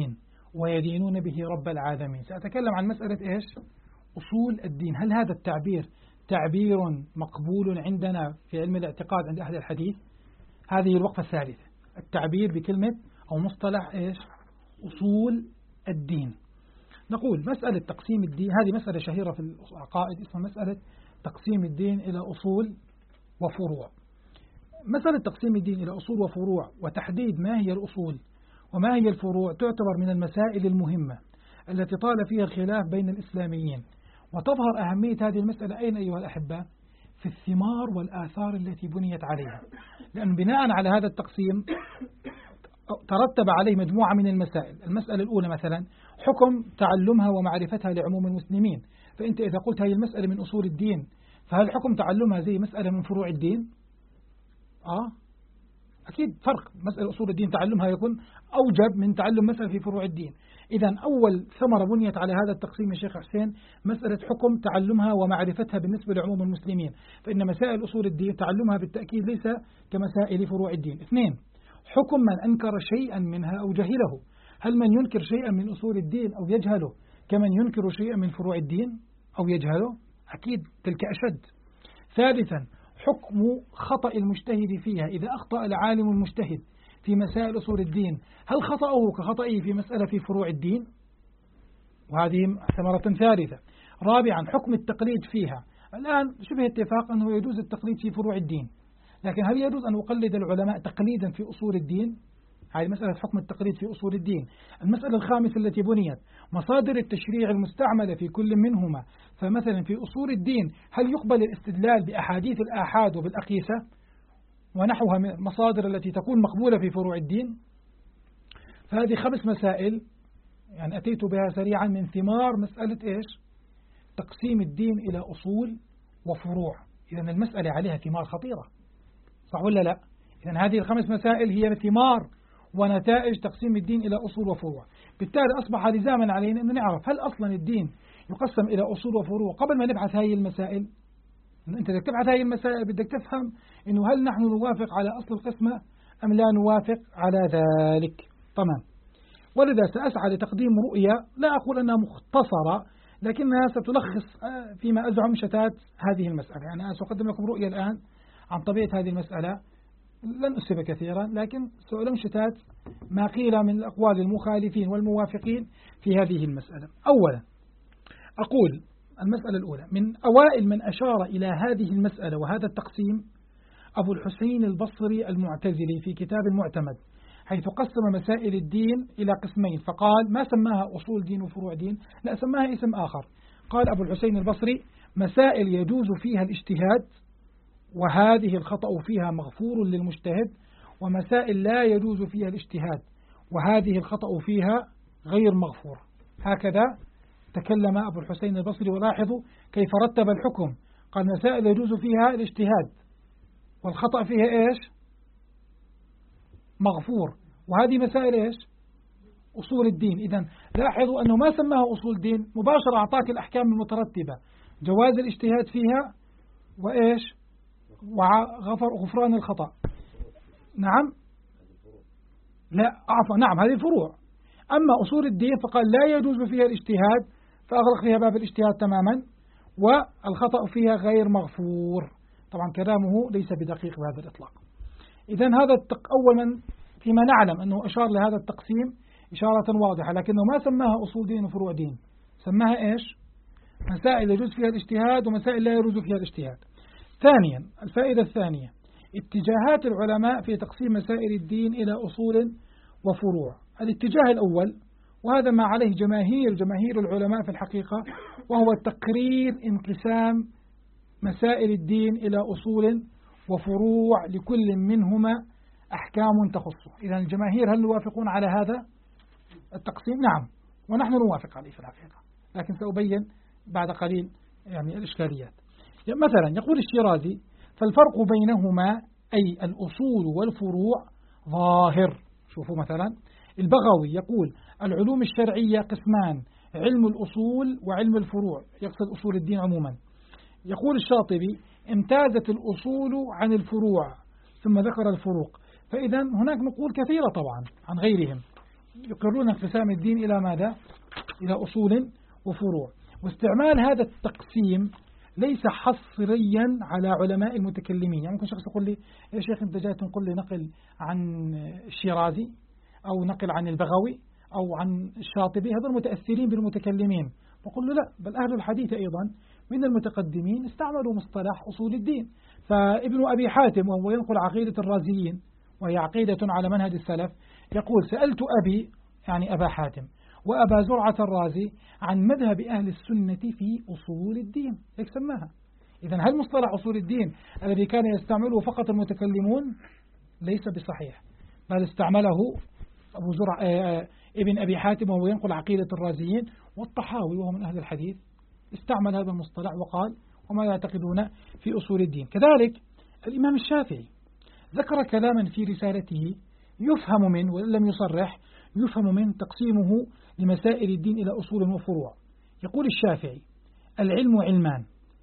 Speaker 1: ويدينون به رب العالمين. سأتكلم عن مسألة إيش؟ أصول الدين. هل هذا التعبير تعبير مقبول عندنا في علم الاعتقاد عند أهل الحديث؟ هذه الوقفة الثالثة، التعبير بكلمة أو مصطلح إيش؟ أصول الدين. نقول مسألة تقسيم الدين، هذه مسألة شهيرة في العقائد اسمها مسألة تقسيم الدين إلى أصول وفروع. مسألة تقسيم الدين إلى أصول وفروع وتحديد ما هي الأصول وما هي الفروع تعتبر من المسائل المهمة التي طال فيها الخلاف بين الإسلاميين. وتظهر أهمية هذه المسألة أين أيها الأحبة؟ في الثمار والآثار التي بنيت عليها، لأن بناء على هذا التقسيم ترتب عليه مجموعة من المسائل. المسألة الأولى مثلا حكم تعلمها ومعرفتها لعموم المسلمين، فأنت إذا قلت هذه المسألة من أصول الدين فهل حكم تعلمها زي مسألة من فروع الدين؟ أكيد فرق. مسألة أصول الدين تعلمها يكون أوجب من تعلم مسألة في فروع الدين. إذا أول ثمرة بنيت على هذا التقسيم يا شيخ حسين مسألة حكم تعلمها ومعرفتها بالنسبة لعموم المسلمين، فإن مسائل أصول الدين تعلمها بالتأكيد ليس كمسائل فروع الدين. اثنين، حكم من أنكر شيئا منها أو جهله. هل من ينكر شيئا من أصول الدين أو يجهله كمن ينكر شيئا من فروع الدين أو يجهله؟ أكيد تلك أشد. ثالثا، حكم خطأ المجتهد فيها. إذا أخطأ العالم المجتهد في مسائل أصول الدين هل خطأه كخطئه في مسألة في فروع الدين؟ وهذه ثمرة ثالثة. رابعا، حكم التقليد فيها. الآن شبه اتفاق أنه يجوز التقليد في فروع الدين، لكن هل يجوز أن أقلد العلماء تقليدا في أصول الدين؟ هذه مسألة حكم التقليد في أصول الدين. المسألة الخامسة التي بنيت مصادر التشريع المستعملة في كل منهما. فمثلا في أصول الدين هل يقبل الاستدلال بأحاديث الآحاد وبالأقيسة ونحوها من المصادر التي تكون مقبولة في فروع الدين؟ فهذه 5 مسائل يعني أتيت بها سريعا من ثمار مسألة إيش؟ تقسيم الدين إلى أصول وفروع. إذن المسألة عليها ثمار خطيرة، صح ولا لا؟ إذن هذه ال5 مسائل هي ثمار ونتائج تقسيم الدين إلى أصول وفروع. بالتالي أصبح لزاما علينا أن نعرف هل أصلا الدين يقسم إلى أصول وفروع قبل ما نبحث هذه المسائل. أنت بدك تبحث هذه المسائل بدك تفهم إنه هل نحن نوافق على أصل القسمة أم لا نوافق على ذلك. تمام. ولذا سأسعى لتقديم رؤية لا أقول أنها مختصرة لكنها ستلخص فيما أزعم شتات هذه المسألة. يعني أنا سأقدم لكم رؤية الآن عن طبيعة هذه المسألة، لن أسهب كثيرا لكن سألم شتات ما قيل من الأقوال المخالفين والموافقين في هذه المسألة. أولا أقول المسألة الأولى، من أوائل من أشار إلى هذه المسألة وهذا التقسيم أبو الحسين البصري المعتزلي في كتاب المعتمد، حيث قسم مسائل الدين إلى قسمين، فقال ما سماها أصول دين وفروع دين، لا سماها اسم آخر. قال أبو الحسين البصري مسائل يجوز فيها الاجتهاد وهذه الخطأ فيها مغفور للمجتهد، ومسائل لا يجوز فيها الاجتهاد وهذه الخطأ فيها غير مغفور. هكذا تكلم أبو الحسين البصري. ولاحظوا كيف رتب الحكم، قال مسائل يجوز فيها الاجتهاد والخطأ فيها إيش؟ مغفور، وهذه مسائل إيش؟ أصول الدين. إذن لاحظوا أنه ما سماها أصول الدين، مباشرة أعطاك الأحكام المترتبة، جواز الاجتهاد فيها وإيش؟ وغفران الخطأ. نعم، لا عفوا، نعم هذه الفروع. أما أصول الدين فقال لا يجوز فيها الاجتهاد فأغلق فيها باب الاجتهاد تماما، والخطأ فيها غير مغفور. طبعا كلامه ليس بدقيق بهذا الإطلاق. إذن هذا أول من فيما نعلم أنه أشار لهذا التقسيم إشارة واضحة، لكنه ما سماها أصول دين وفروع دين، سماها إيش؟ مسائل يجوز فيها الاجتهاد ومسائل لا يجوز فيها الاجتهاد. ثانيا، الفائدة الثانية اتجاهات العلماء في تقسيم مسائل الدين إلى أصول وفروع. الاتجاه الأول، وهذا ما عليه جماهير العلماء في الحقيقة، وهو تقرير انقسام مسائل الدين إلى أصول وفروع لكل منهما أحكام تخصه. إذا الجماهير هل يوافقون على هذا التقسيم؟ نعم، ونحن نوافق عليه في الحقيقة، لكن سأبين بعد قليل يعني الإشكاليات. مثلا يقول الشيرازي فالفرق بينهما أي الأصول والفروع ظاهر. شوفوا مثلا البغوي يقول العلوم الشرعية قسمان، علم الأصول وعلم الفروع، يقصد أصول الدين عموما. يقول الشاطبي امتازت الأصول عن الفروع، ثم ذكر الفروق. فإذا هناك نقول كثيرة طبعا عن غيرهم. يقرون انقسام الدين إلى ماذا؟ إلى أصول وفروع. واستعمال هذا التقسيم ليس حصريا على علماء المتكلمين. يعني ممكن شخص يقول لي يا شيخ أنت جاي تنقل لي نقل عن الشيرازي أو نقل عن البغوي أو عن الشاطبي، هذول متأثرين بالمتكلمين. بقول له لا، بل أهل الحديث أيضا من المتقدمين استعملوا مصطلح أصول الدين. فابن أبي حاتم وهو ينقل عقيدة الرازيين وهي عقيدة على منهج السلف يقول سألت أبي يعني أبا حاتم وأبا زرعة الرازي عن مذهب أهل السنة في أصول الدين، هيك سماها. إذن هل مصطلح أصول الدين الذي كان يستعمله فقط المتكلمون؟ ليس بصحيح، بل استعمله أبو زرع ابن أبي حاتم وهو ينقل عقيدة الرازيين، والطحاوي وهو من أهل الحديث استعمل هذا المصطلح وقال وما يعتقدون في أصول الدين. كذلك الإمام الشافعي ذكر كلاما في رسالته يفهم منه وإن لم يصرح يفهم من تقسيمه لمسائل الدين إلى أصول وفروع. يقول الشافعي العلم علمان،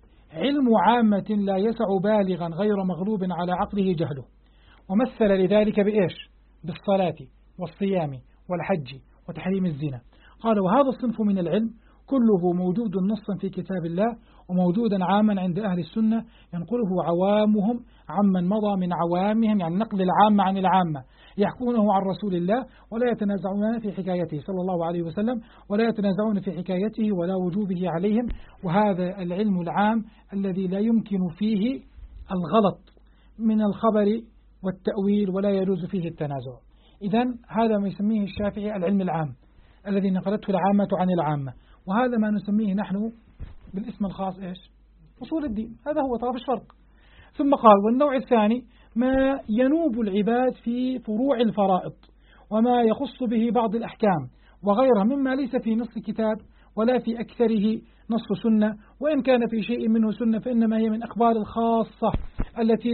Speaker 1: علم عامة لا يسع بالغا غير مغلوب على عقله جهله، ومثل لذلك بإيش؟ بالصلاة والصيام والحج وتحريم الزنا. قال وهذا الصنف من العلم كله موجود نصا في كتاب الله وموجودا عاما عند أهل السنة ينقله عوامهم عمن مضى من عوامهم، يعني نقل العامة عن العامة، يحكونه عن رسول الله ولا يتنازعون في حكايته صلى الله عليه وسلم، ولا يتنازعون في حكايته ولا وجوبه عليهم. وهذا العلم العام الذي لا يمكن فيه الغلط من الخبر والتأويل ولا يجوز فيه التنازع. إذن هذا ما يسميه الشافعي العلم العام الذي نقلته العامة عن العامة، وهذا ما نسميه نحن بالاسم الخاص إيش؟ أصول الدين. هذا هو طرف الفرق. ثم قال والنوع الثاني ما ينوب العباد في فروع الفرائض وما يخص به بعض الأحكام وغيرها مما ليس في نص كتاب ولا في أكثره نص سنة، وإن كان في شيء منه سنة فإنما هي من أخبار الخاصة التي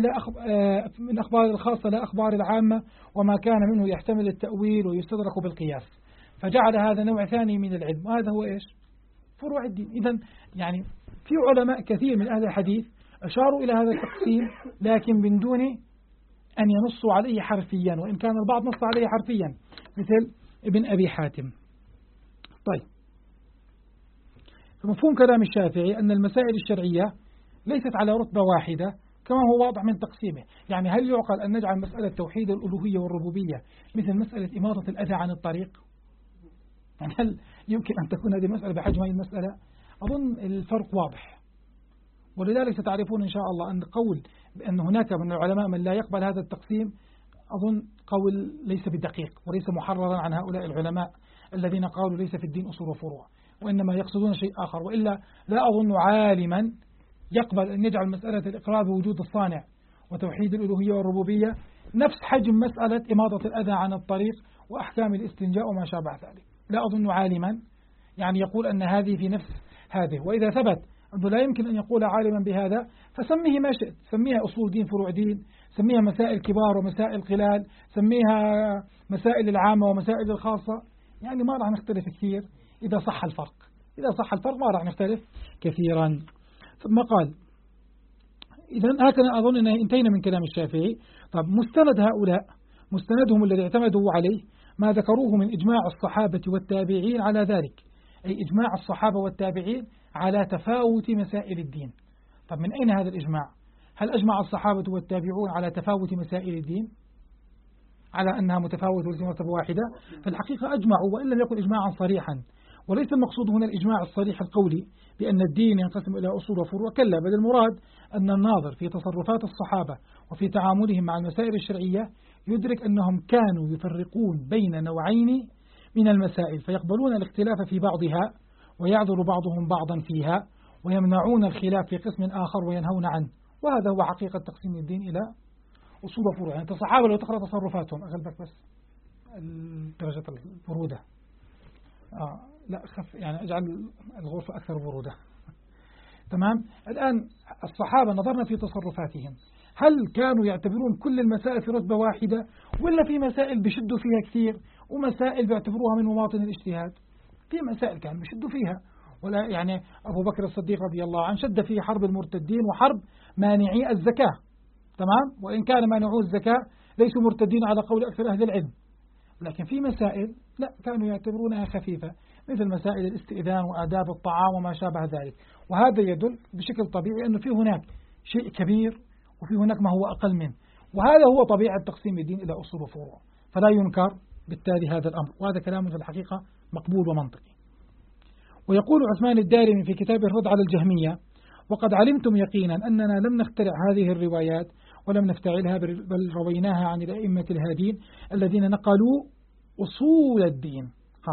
Speaker 1: من أخبار الخاصة لا أخبار العامة، وما كان منه يحتمل التأويل ويستدرك بالقياس. فجعل هذا نوع ثاني من العلم، وهذا هو إيش؟ فروع الدين. إذن يعني في علماء كثير من أهل الحديث أشاروا إلى هذا التقسيم لكن من دون أن ينصوا عليه حرفيا، وإن كان البعض نص عليه حرفيا مثل ابن أبي حاتم. طيب، فمفهوم كلام الشافعي أن المسائل الشرعية ليست على رتبة واحدة كما هو واضح من تقسيمه. يعني هل يعقل أن نجعل مسألة توحيد الألوهية والربوبية مثل مسألة إماطة الأذى عن الطريق؟ يعني هل يمكن أن تكون هذه المسألة بحجم هذه المسألة؟ أظن الفرق واضح، ولذلك ستعرفون إن شاء الله أن قول بأن هناك من العلماء من لا يقبل هذا التقسيم أظن قول ليس بدقيق وليس محررا عن هؤلاء العلماء الذين قالوا ليس في الدين أصول وفروع، وإنما يقصدون شيء آخر. وإلا لا أظن عالما يقبل أن يجعل مسألة الإقرار بوجود الصانع وتوحيد الألوهية والربوبية نفس حجم مسألة إماطة الأذى عن الطريق وأحكام الاستنجاء وما شابه ذلك. لا أظن عالما يعني يقول أن هذه في نفس هذه. وإذا ثبت أنه لا يمكن أن يقول عالما بهذا فسميه ما شئت، سميها أصول دين فروع دين، سميها مسائل كبار ومسائل قلال، سميها مسائل العامة ومسائل الخاصة، يعني ما راح نختلف كثير إذا صح الفرق. إذا صح الفرق ما راح نختلف كثيرا. ثم قال إذن هكذا أظن أن انتهينا من كلام الشافعي. طب مستند هؤلاء، مستندهم الذي اعتمدوا عليه ما ذكروه من إجماع الصحابة والتابعين على ذلك، أي إجماع الصحابة والتابعين على تفاوت مسائل الدين. طب من أين هذا الإجماع؟ هل أجمع الصحابة والتابعون على تفاوت مسائل الدين على أنها متفاوتة وليس مرتبة واحدة؟ في الحقيقة أجمعوا وإن لم يكن إجماعا صريحا، وليس المقصود هنا الإجماع الصريح القولي بأن الدين ينقسم إلى أصول وفروع، كلا، بل المراد أن الناظر في تصرفات الصحابة وفي تعاملهم مع المسائل الشرعية يدرك أنهم كانوا يفرقون بين نوعين من المسائل، فيقبلون الاختلاف في بعضها ويعذر بعضهم بعضا فيها، ويمنعون الخلاف في قسم آخر وينهون عنه. وهذا هو حقيقة تقسيم الدين إلى أصول وفروع. يعني الصحابة لو تقرأ تصرفاتهم أغلبك بس درجة البرودة لا خف، يعني اجعل الغرفة أكثر برودة. تمام. الآن الصحابة نظرنا في تصرفاتهم، هل كانوا يعتبرون كل المسائل في رتبة واحدة ولا في مسائل بيشدوا فيها كثير ومسائل بيعتبروها من مواطن الاجتهاد؟ في مسائل كانوا بيشدوا فيها، ولا يعني أبو بكر الصديق رضي الله عنه شد في حرب المرتدين وحرب مانعي الزكاة، تمام، وإن كان مانعو الزكاة ليسوا مرتدين على قول أكثر أهل العلم، لكن في مسائل لا، كانوا يعتبرونها خفيفة، مثل مسائل الاستئذان وآداب الطعام وما شابه ذلك. وهذا يدل بشكل طبيعي أنه في هناك شيء كبير وفي هناك ما هو أقل منه، وهذا هو طبيعة تقسيم الدين إلى أصول وفروع، فلا ينكر بالتالي هذا الأمر، وهذا كلام في الحقيقة مقبول ومنطقي. ويقول عثمان الدارمي في كتابه الرد على الجهمية: وقد علمتم يقينا أننا لم نخترع هذه الروايات ولم نفتعلها، بل رويناها عن الأئمة الهادين الذين نقلوا أصول الدين.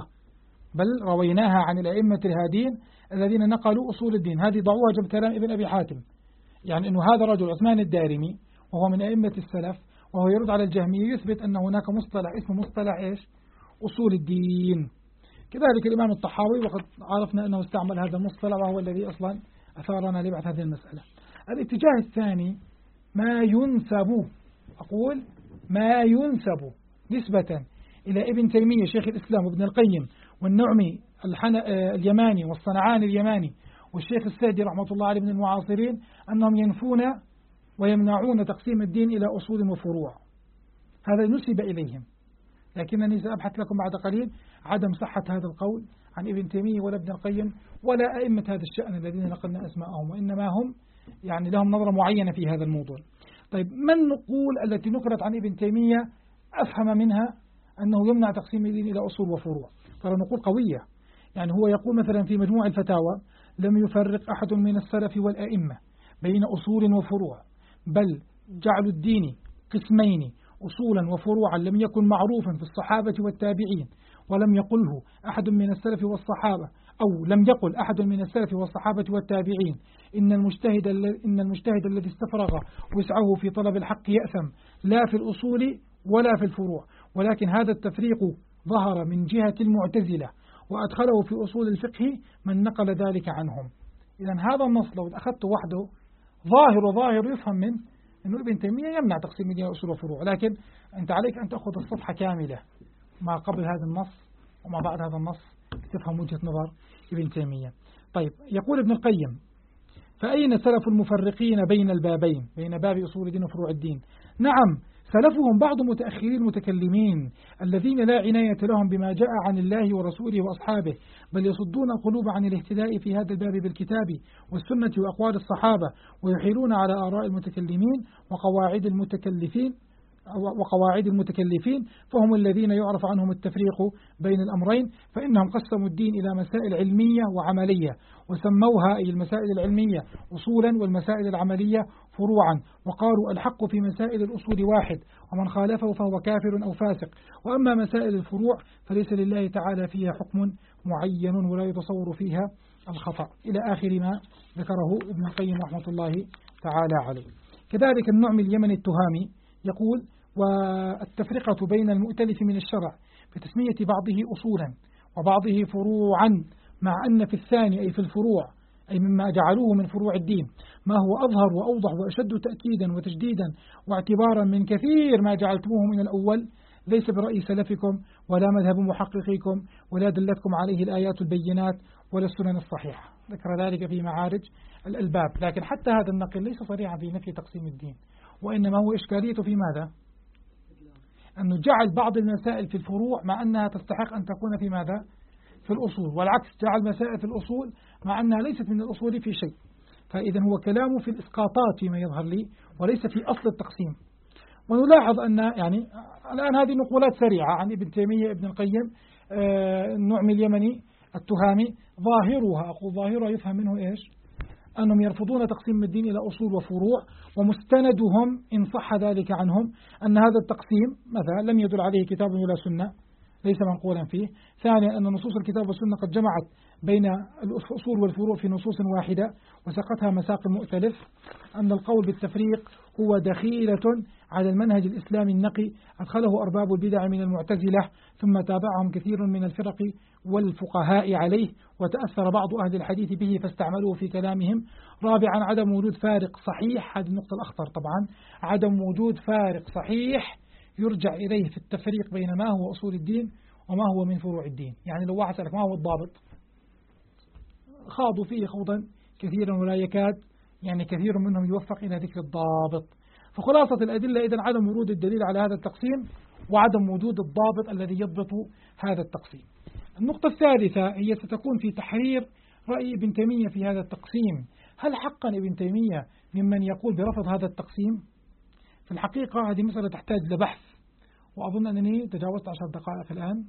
Speaker 1: بل رويناها عن الأئمة الهادين الذين نقلوا أصول الدين. هذه ضعوها جنب كلام ابن أبي حاتم، يعني أنه هذا رجل عثمان الدارمي وهو من أئمة السلف وهو يرد على الجهمية، يثبت أن هناك مصطلح اسمه مصطلح إيش؟ أصول الدين. كذلك الإمام الطحاوي، وقد عرفنا أنه استعمل هذا المصطلح وهو الذي أصلا أثارنا لبحث هذه المسألة. الاتجاه الثاني ما ينسب، أقول ما ينسب نسبة إلى ابن تيمية شيخ الإسلام وابن القيم والنعمي اليماني والصنعاني اليماني والشيخ السعدي رحمة الله عليه من المعاصرين، أنهم ينفون ويمنعون تقسيم الدين إلى أصول وفروع. هذا نسب إليهم، لكنني سأبحث لكم بعد قليل عدم صحة هذا القول عن ابن تيمية ولا ابن القيم ولا أئمة هذا الشأن الذين نقلنا أسماءهم، وإنما هم يعني لهم نظرة معينة في هذا الموضوع. طيب، ما النقول التي نقلت عن ابن تيمية أفهم منها أنه يمنع تقسيم الدين إلى أصول وفروع؟ ترى نقول قوية. يعني هو يقول مثلا في مجموع الفتاوى: لم يفرق أحد من السلف والأئمة بين أصول وفروع، بل جعلوا الدين قسمين أصولا وفروعا لم يكن معروفا في الصحابة والتابعين، ولم يقله أحد من السلف والصحابة، أو لم يقل أحد من السلف والصحابة والتابعين إن المجتهد الذي استفرغ وسعه في طلب الحق يأثم لا في الأصول ولا في الفروع، ولكن هذا التفريق ظهر من جهة المعتزلة وأدخله في أصول الفقه من نقل ذلك عنهم. إذن هذا النص لو أخذته وحده ظاهر يفهم من أنه ابن تيمية يمنع تقسيم الدين إلى أصول وفروع، لكن أنت عليك أن تأخذ الصفحة كاملة ما قبل هذا النص وما بعد هذا النص تفهم وجهة نظر ابن تيمية. طيب، يقول ابن القيم: فأين سلف المفرقين بين البابين، بين باب أصول الدين وفروع الدين؟ نعم، سلفهم بعض متأخرين المتكلمين الذين لا عناية لهم بما جاء عن الله ورسوله وأصحابه، بل يصدون القلوب عن الاهتداء في هذا الباب بالكتاب والسنة وأقوال الصحابة، ويحيلون على آراء المتكلمين وقواعد المتكلفين، فهم الذين يعرف عنهم التفريق بين الأمرين، فإنهم قسموا الدين إلى مسائل علمية وعملية، وسموها أي المسائل العلمية أصولا والمسائل العملية فروعا، وقالوا الحق في مسائل الأصول واحد، ومن خالفه فهو كافر أو فاسق، وأما مسائل الفروع فليس لله تعالى فيها حكم معين ولا يتصور فيها الخطأ، إلى آخر ما ذكره ابن القيم رحمة الله تعالى عليه. كذلك النعمي اليمني التهامي يقول: والتفرقة بين المؤتلف من الشرع بتسمية بعضه أصولا وبعضه فروعا، مع أن في الثاني أي في الفروع أي مما جعلوه من فروع الدين ما هو أظهر وأوضح وأشد تأكيدا وتجديدا واعتبارا من كثير ما جعلتموه من الأول، ليس برأي سلفكم ولا مذهب محققيكم ولا دلتكم عليه الآيات البينات ولا السنن الصحيحة. ذكر ذلك في معارج الألباب. لكن حتى هذا النقل ليس صريحا في نفي تقسيم الدين، وإنما هو إشكاليته في ماذا؟ أنه جعل بعض المسائل في الفروع مع أنها تستحق أن تكون في ماذا؟ في الأصول، والعكس جعل مسائل في الأصول مع أنها ليست من الأصول في شيء. فإذا هو كلامه في الإسقاطات فيما يظهر لي وليس في أصل التقسيم. ونلاحظ أن يعني الآن هذه نقولات سريعة عن ابن تيمية ابن القيم النعمي اليمني التهامي، ظاهرها أقول ظاهرها يفهم منه إيش؟ أنهم يرفضون تقسيم الدين إلى أصول وفروع، ومستندهم إن صح ذلك عنهم أن هذا التقسيم مثلا لم يدل عليه كتاب ولا سنة، ليس منقولا فيه. ثانيا أن نصوص الكتاب والسنة قد جمعت بين الأصول والفروع في نصوص واحدة وسقتها مساق مؤتلف. أن القول بالتفريق هو دخيلة على المنهج الإسلامي النقي أدخله أرباب البدع من المعتزلة، ثم تابعهم كثير من الفرق والفقهاء عليه، وتأثر بعض أهل الحديث به فاستعملوه في كلامهم. رابعا عدم وجود فارق صحيح، هذه النقطة الأخطر طبعا، عدم وجود فارق صحيح يرجع إليه في التفريق بين ما هو أصول الدين وما هو من فروع الدين. يعني لو واحد سألك ما هو الضابط، خاضوا فيه خوضا كثيرا ولا يكاد يعني كثير منهم يوفق إلى ذكر الضابط. فخلاصة الأدلة إذن عدم ورود الدليل على هذا التقسيم، وعدم وجود الضابط الذي يضبط هذا التقسيم. النقطة الثالثة هي ستكون في تحرير رأي ابن تيمية في هذا التقسيم. هل حقا ابن تيمية ممن يقول برفض هذا التقسيم؟ في الحقيقة هذه مسألة تحتاج لبحث، وأظن أنني تجاوزت 10 دقائق الآن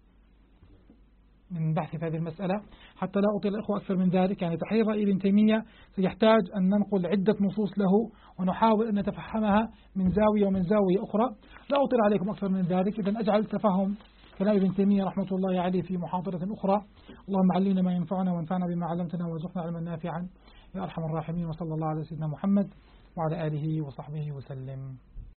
Speaker 1: من بحث في هذه المسألة حتى لا أطيل الأخوة أكثر من ذلك. يعني تحرير رأي ابن تيمية سيحتاج أن ننقل عدة نصوص له ونحاول أن نتفهمها من زاوية ومن زاوية أخرى. لا أطيل عليكم أكثر من ذلك، إذن أجعل تفهم كلام ابن تيمية رحمة الله عليه في محاضرة أخرى. اللهم علمنا ما ينفعنا وانفعنا بما علمتنا وارزقنا علما نافعا يا أرحم الراحمين، وصلى الله على سيدنا محمد وعلى آله وصحبه وسلم.